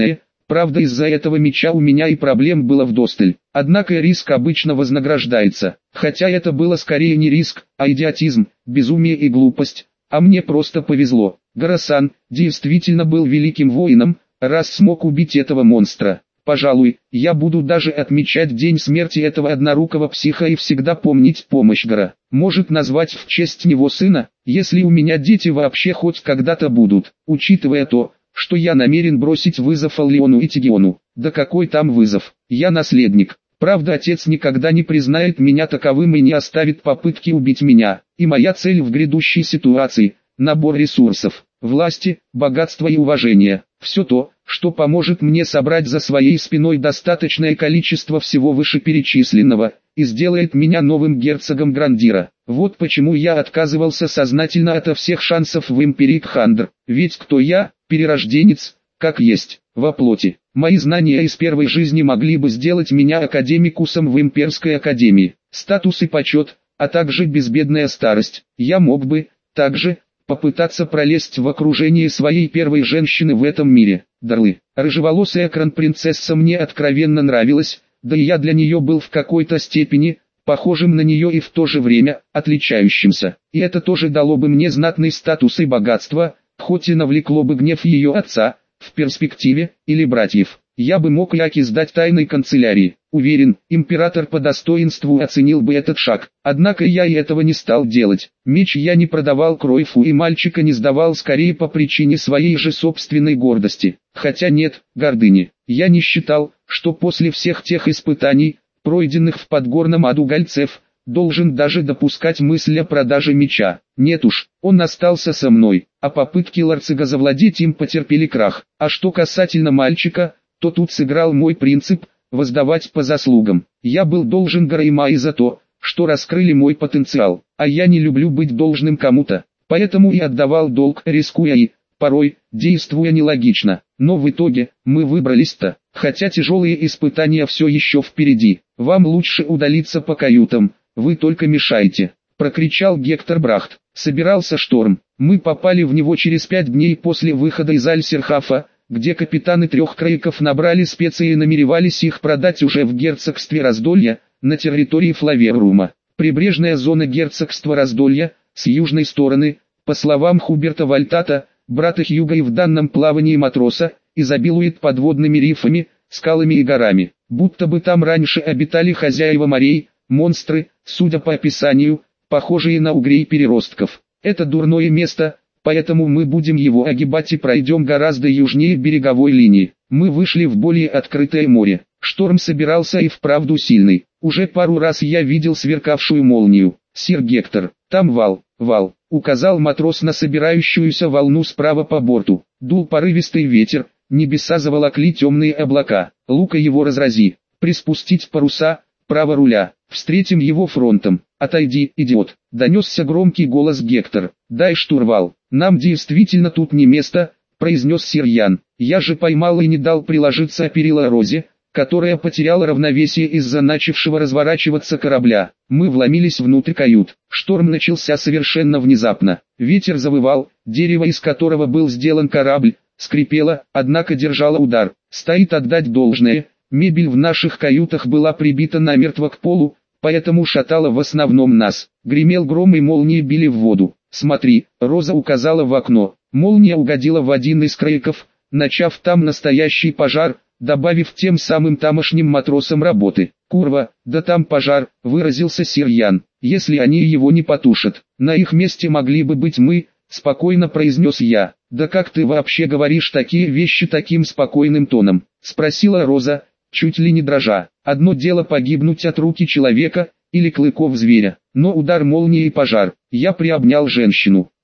Правда, из-за этого меча у меня и проблем было вдосталь. Однако риск обычно вознаграждается. Хотя это было скорее не риск, а идиотизм, безумие и глупость. А мне просто повезло. Гарасан действительно был великим воином, раз смог убить этого монстра. Пожалуй, я буду даже отмечать день смерти этого однорукого психа и всегда помнить помощь Гара. Может назвать в честь него сына, если у меня дети вообще хоть когда-то будут, учитывая то, что я намерен бросить вызов Аллиону и Тигиону. Да какой там вызов, я наследник. Правда, отец никогда не признает меня таковым и не оставит попытки убить меня. И моя цель в грядущей ситуации – набор ресурсов, власти, богатства и уважения. Все то, что поможет мне собрать за своей спиной достаточное количество всего вышеперечисленного, и сделает меня новым герцогом Грандира. Вот почему я отказывался сознательно от всех шансов в Империи Кхандр. Ведь кто я, перерожденец, как есть, во плоти. Мои знания из первой жизни могли бы сделать меня академикусом в Имперской академии. Статус и почет, а также безбедная старость. Я мог бы, также, попытаться пролезть в окружение своей первой женщины в этом мире. Дарлы, рыжеволосая кронпринцесса мне откровенно нравилась, да и я для нее был в какой-то степени похожим на нее и в то же время отличающимся. И это тоже дало бы мне знатный статус и богатство, хоть и навлекло бы гнев ее отца, в перспективе, или братьев. Я бы мог Яки сдать тайной канцелярии. Уверен, император по достоинству оценил бы этот шаг. Однако я и этого не стал делать. Меч я не продавал Кройфу и мальчика не сдавал скорее по причине своей же собственной гордости. Хотя нет, гордыни. Я не считал, что после всех тех испытаний, пройденных в подгорном аду гальцев, должен даже допускать мысль о продаже меча. Нет уж, он остался со мной, а попытки Ларцига завладеть им потерпели крах. А что касательно мальчика, то тут сыграл мой принцип – воздавать по заслугам. Я был должен Гараймаи за то, что раскрыли мой потенциал, а я не люблю быть должным кому-то, поэтому и отдавал долг, рискуя и, порой, действуя нелогично. Но в итоге, мы выбрались-то, хотя тяжелые испытания все еще впереди. Вам лучше удалиться по каютам, вы только мешаете, прокричал Гектор Брахт. Собирался шторм, мы попали в него через пять дней после выхода из Альсерхафа, где капитаны трех крейков набрали специи и намеревались их продать уже в герцогстве Раздолья, на территории Флаверума. Прибрежная зона герцогства Раздолья, с южной стороны, по словам Хуберта Вальтата, брата Хьюга и в данном плавании матроса, изобилует подводными рифами, скалами и горами. Будто бы там раньше обитали хозяева морей, монстры, судя по описанию, похожие на угрей-переростков. Это дурное место, поэтому мы будем его огибать и пройдем гораздо южнее береговой линии. Мы вышли в более открытое море. Шторм собирался и вправду сильный. Уже пару раз я видел сверкавшую молнию. «Сир Гектор, там вал, вал», — указал матрос на собирающуюся волну справа по борту. Дул порывистый ветер, небеса заволокли темные облака. «Лука его разрази, приспустить паруса, право руля, встретим его фронтом». «Отойди, идиот», — донесся громкий голос Гектор. «Дай штурвал, нам действительно тут не место», — произнес сир Ян. «Я же поймал и не дал приложиться о перила Розе, которая потеряла равновесие из-за начавшего разворачиваться корабля. Мы вломились внутрь кают. Шторм начался совершенно внезапно. Ветер завывал, дерево, из которого был сделан корабль, скрипело, однако держало удар. Стоит отдать должное, мебель в наших каютах была прибита намертво к полу, поэтому шатало в основном нас. Гремел гром и молнии били в воду. «Смотри», — Роза указала в окно. Молния угодила в один из крейков, начав там настоящий пожар, добавив тем самым тамошним матросам работы. «Курва, да там пожар», — выразился сир Ян. «Если они его не потушат, на их месте могли бы быть мы», — спокойно произнес я. «Да как ты вообще говоришь такие вещи таким спокойным тоном?» — спросила Роза, чуть ли не дрожа. «Одно дело погибнуть от руки человека, или клыков зверя, но удар молнии и пожар». Я приобнял женщину.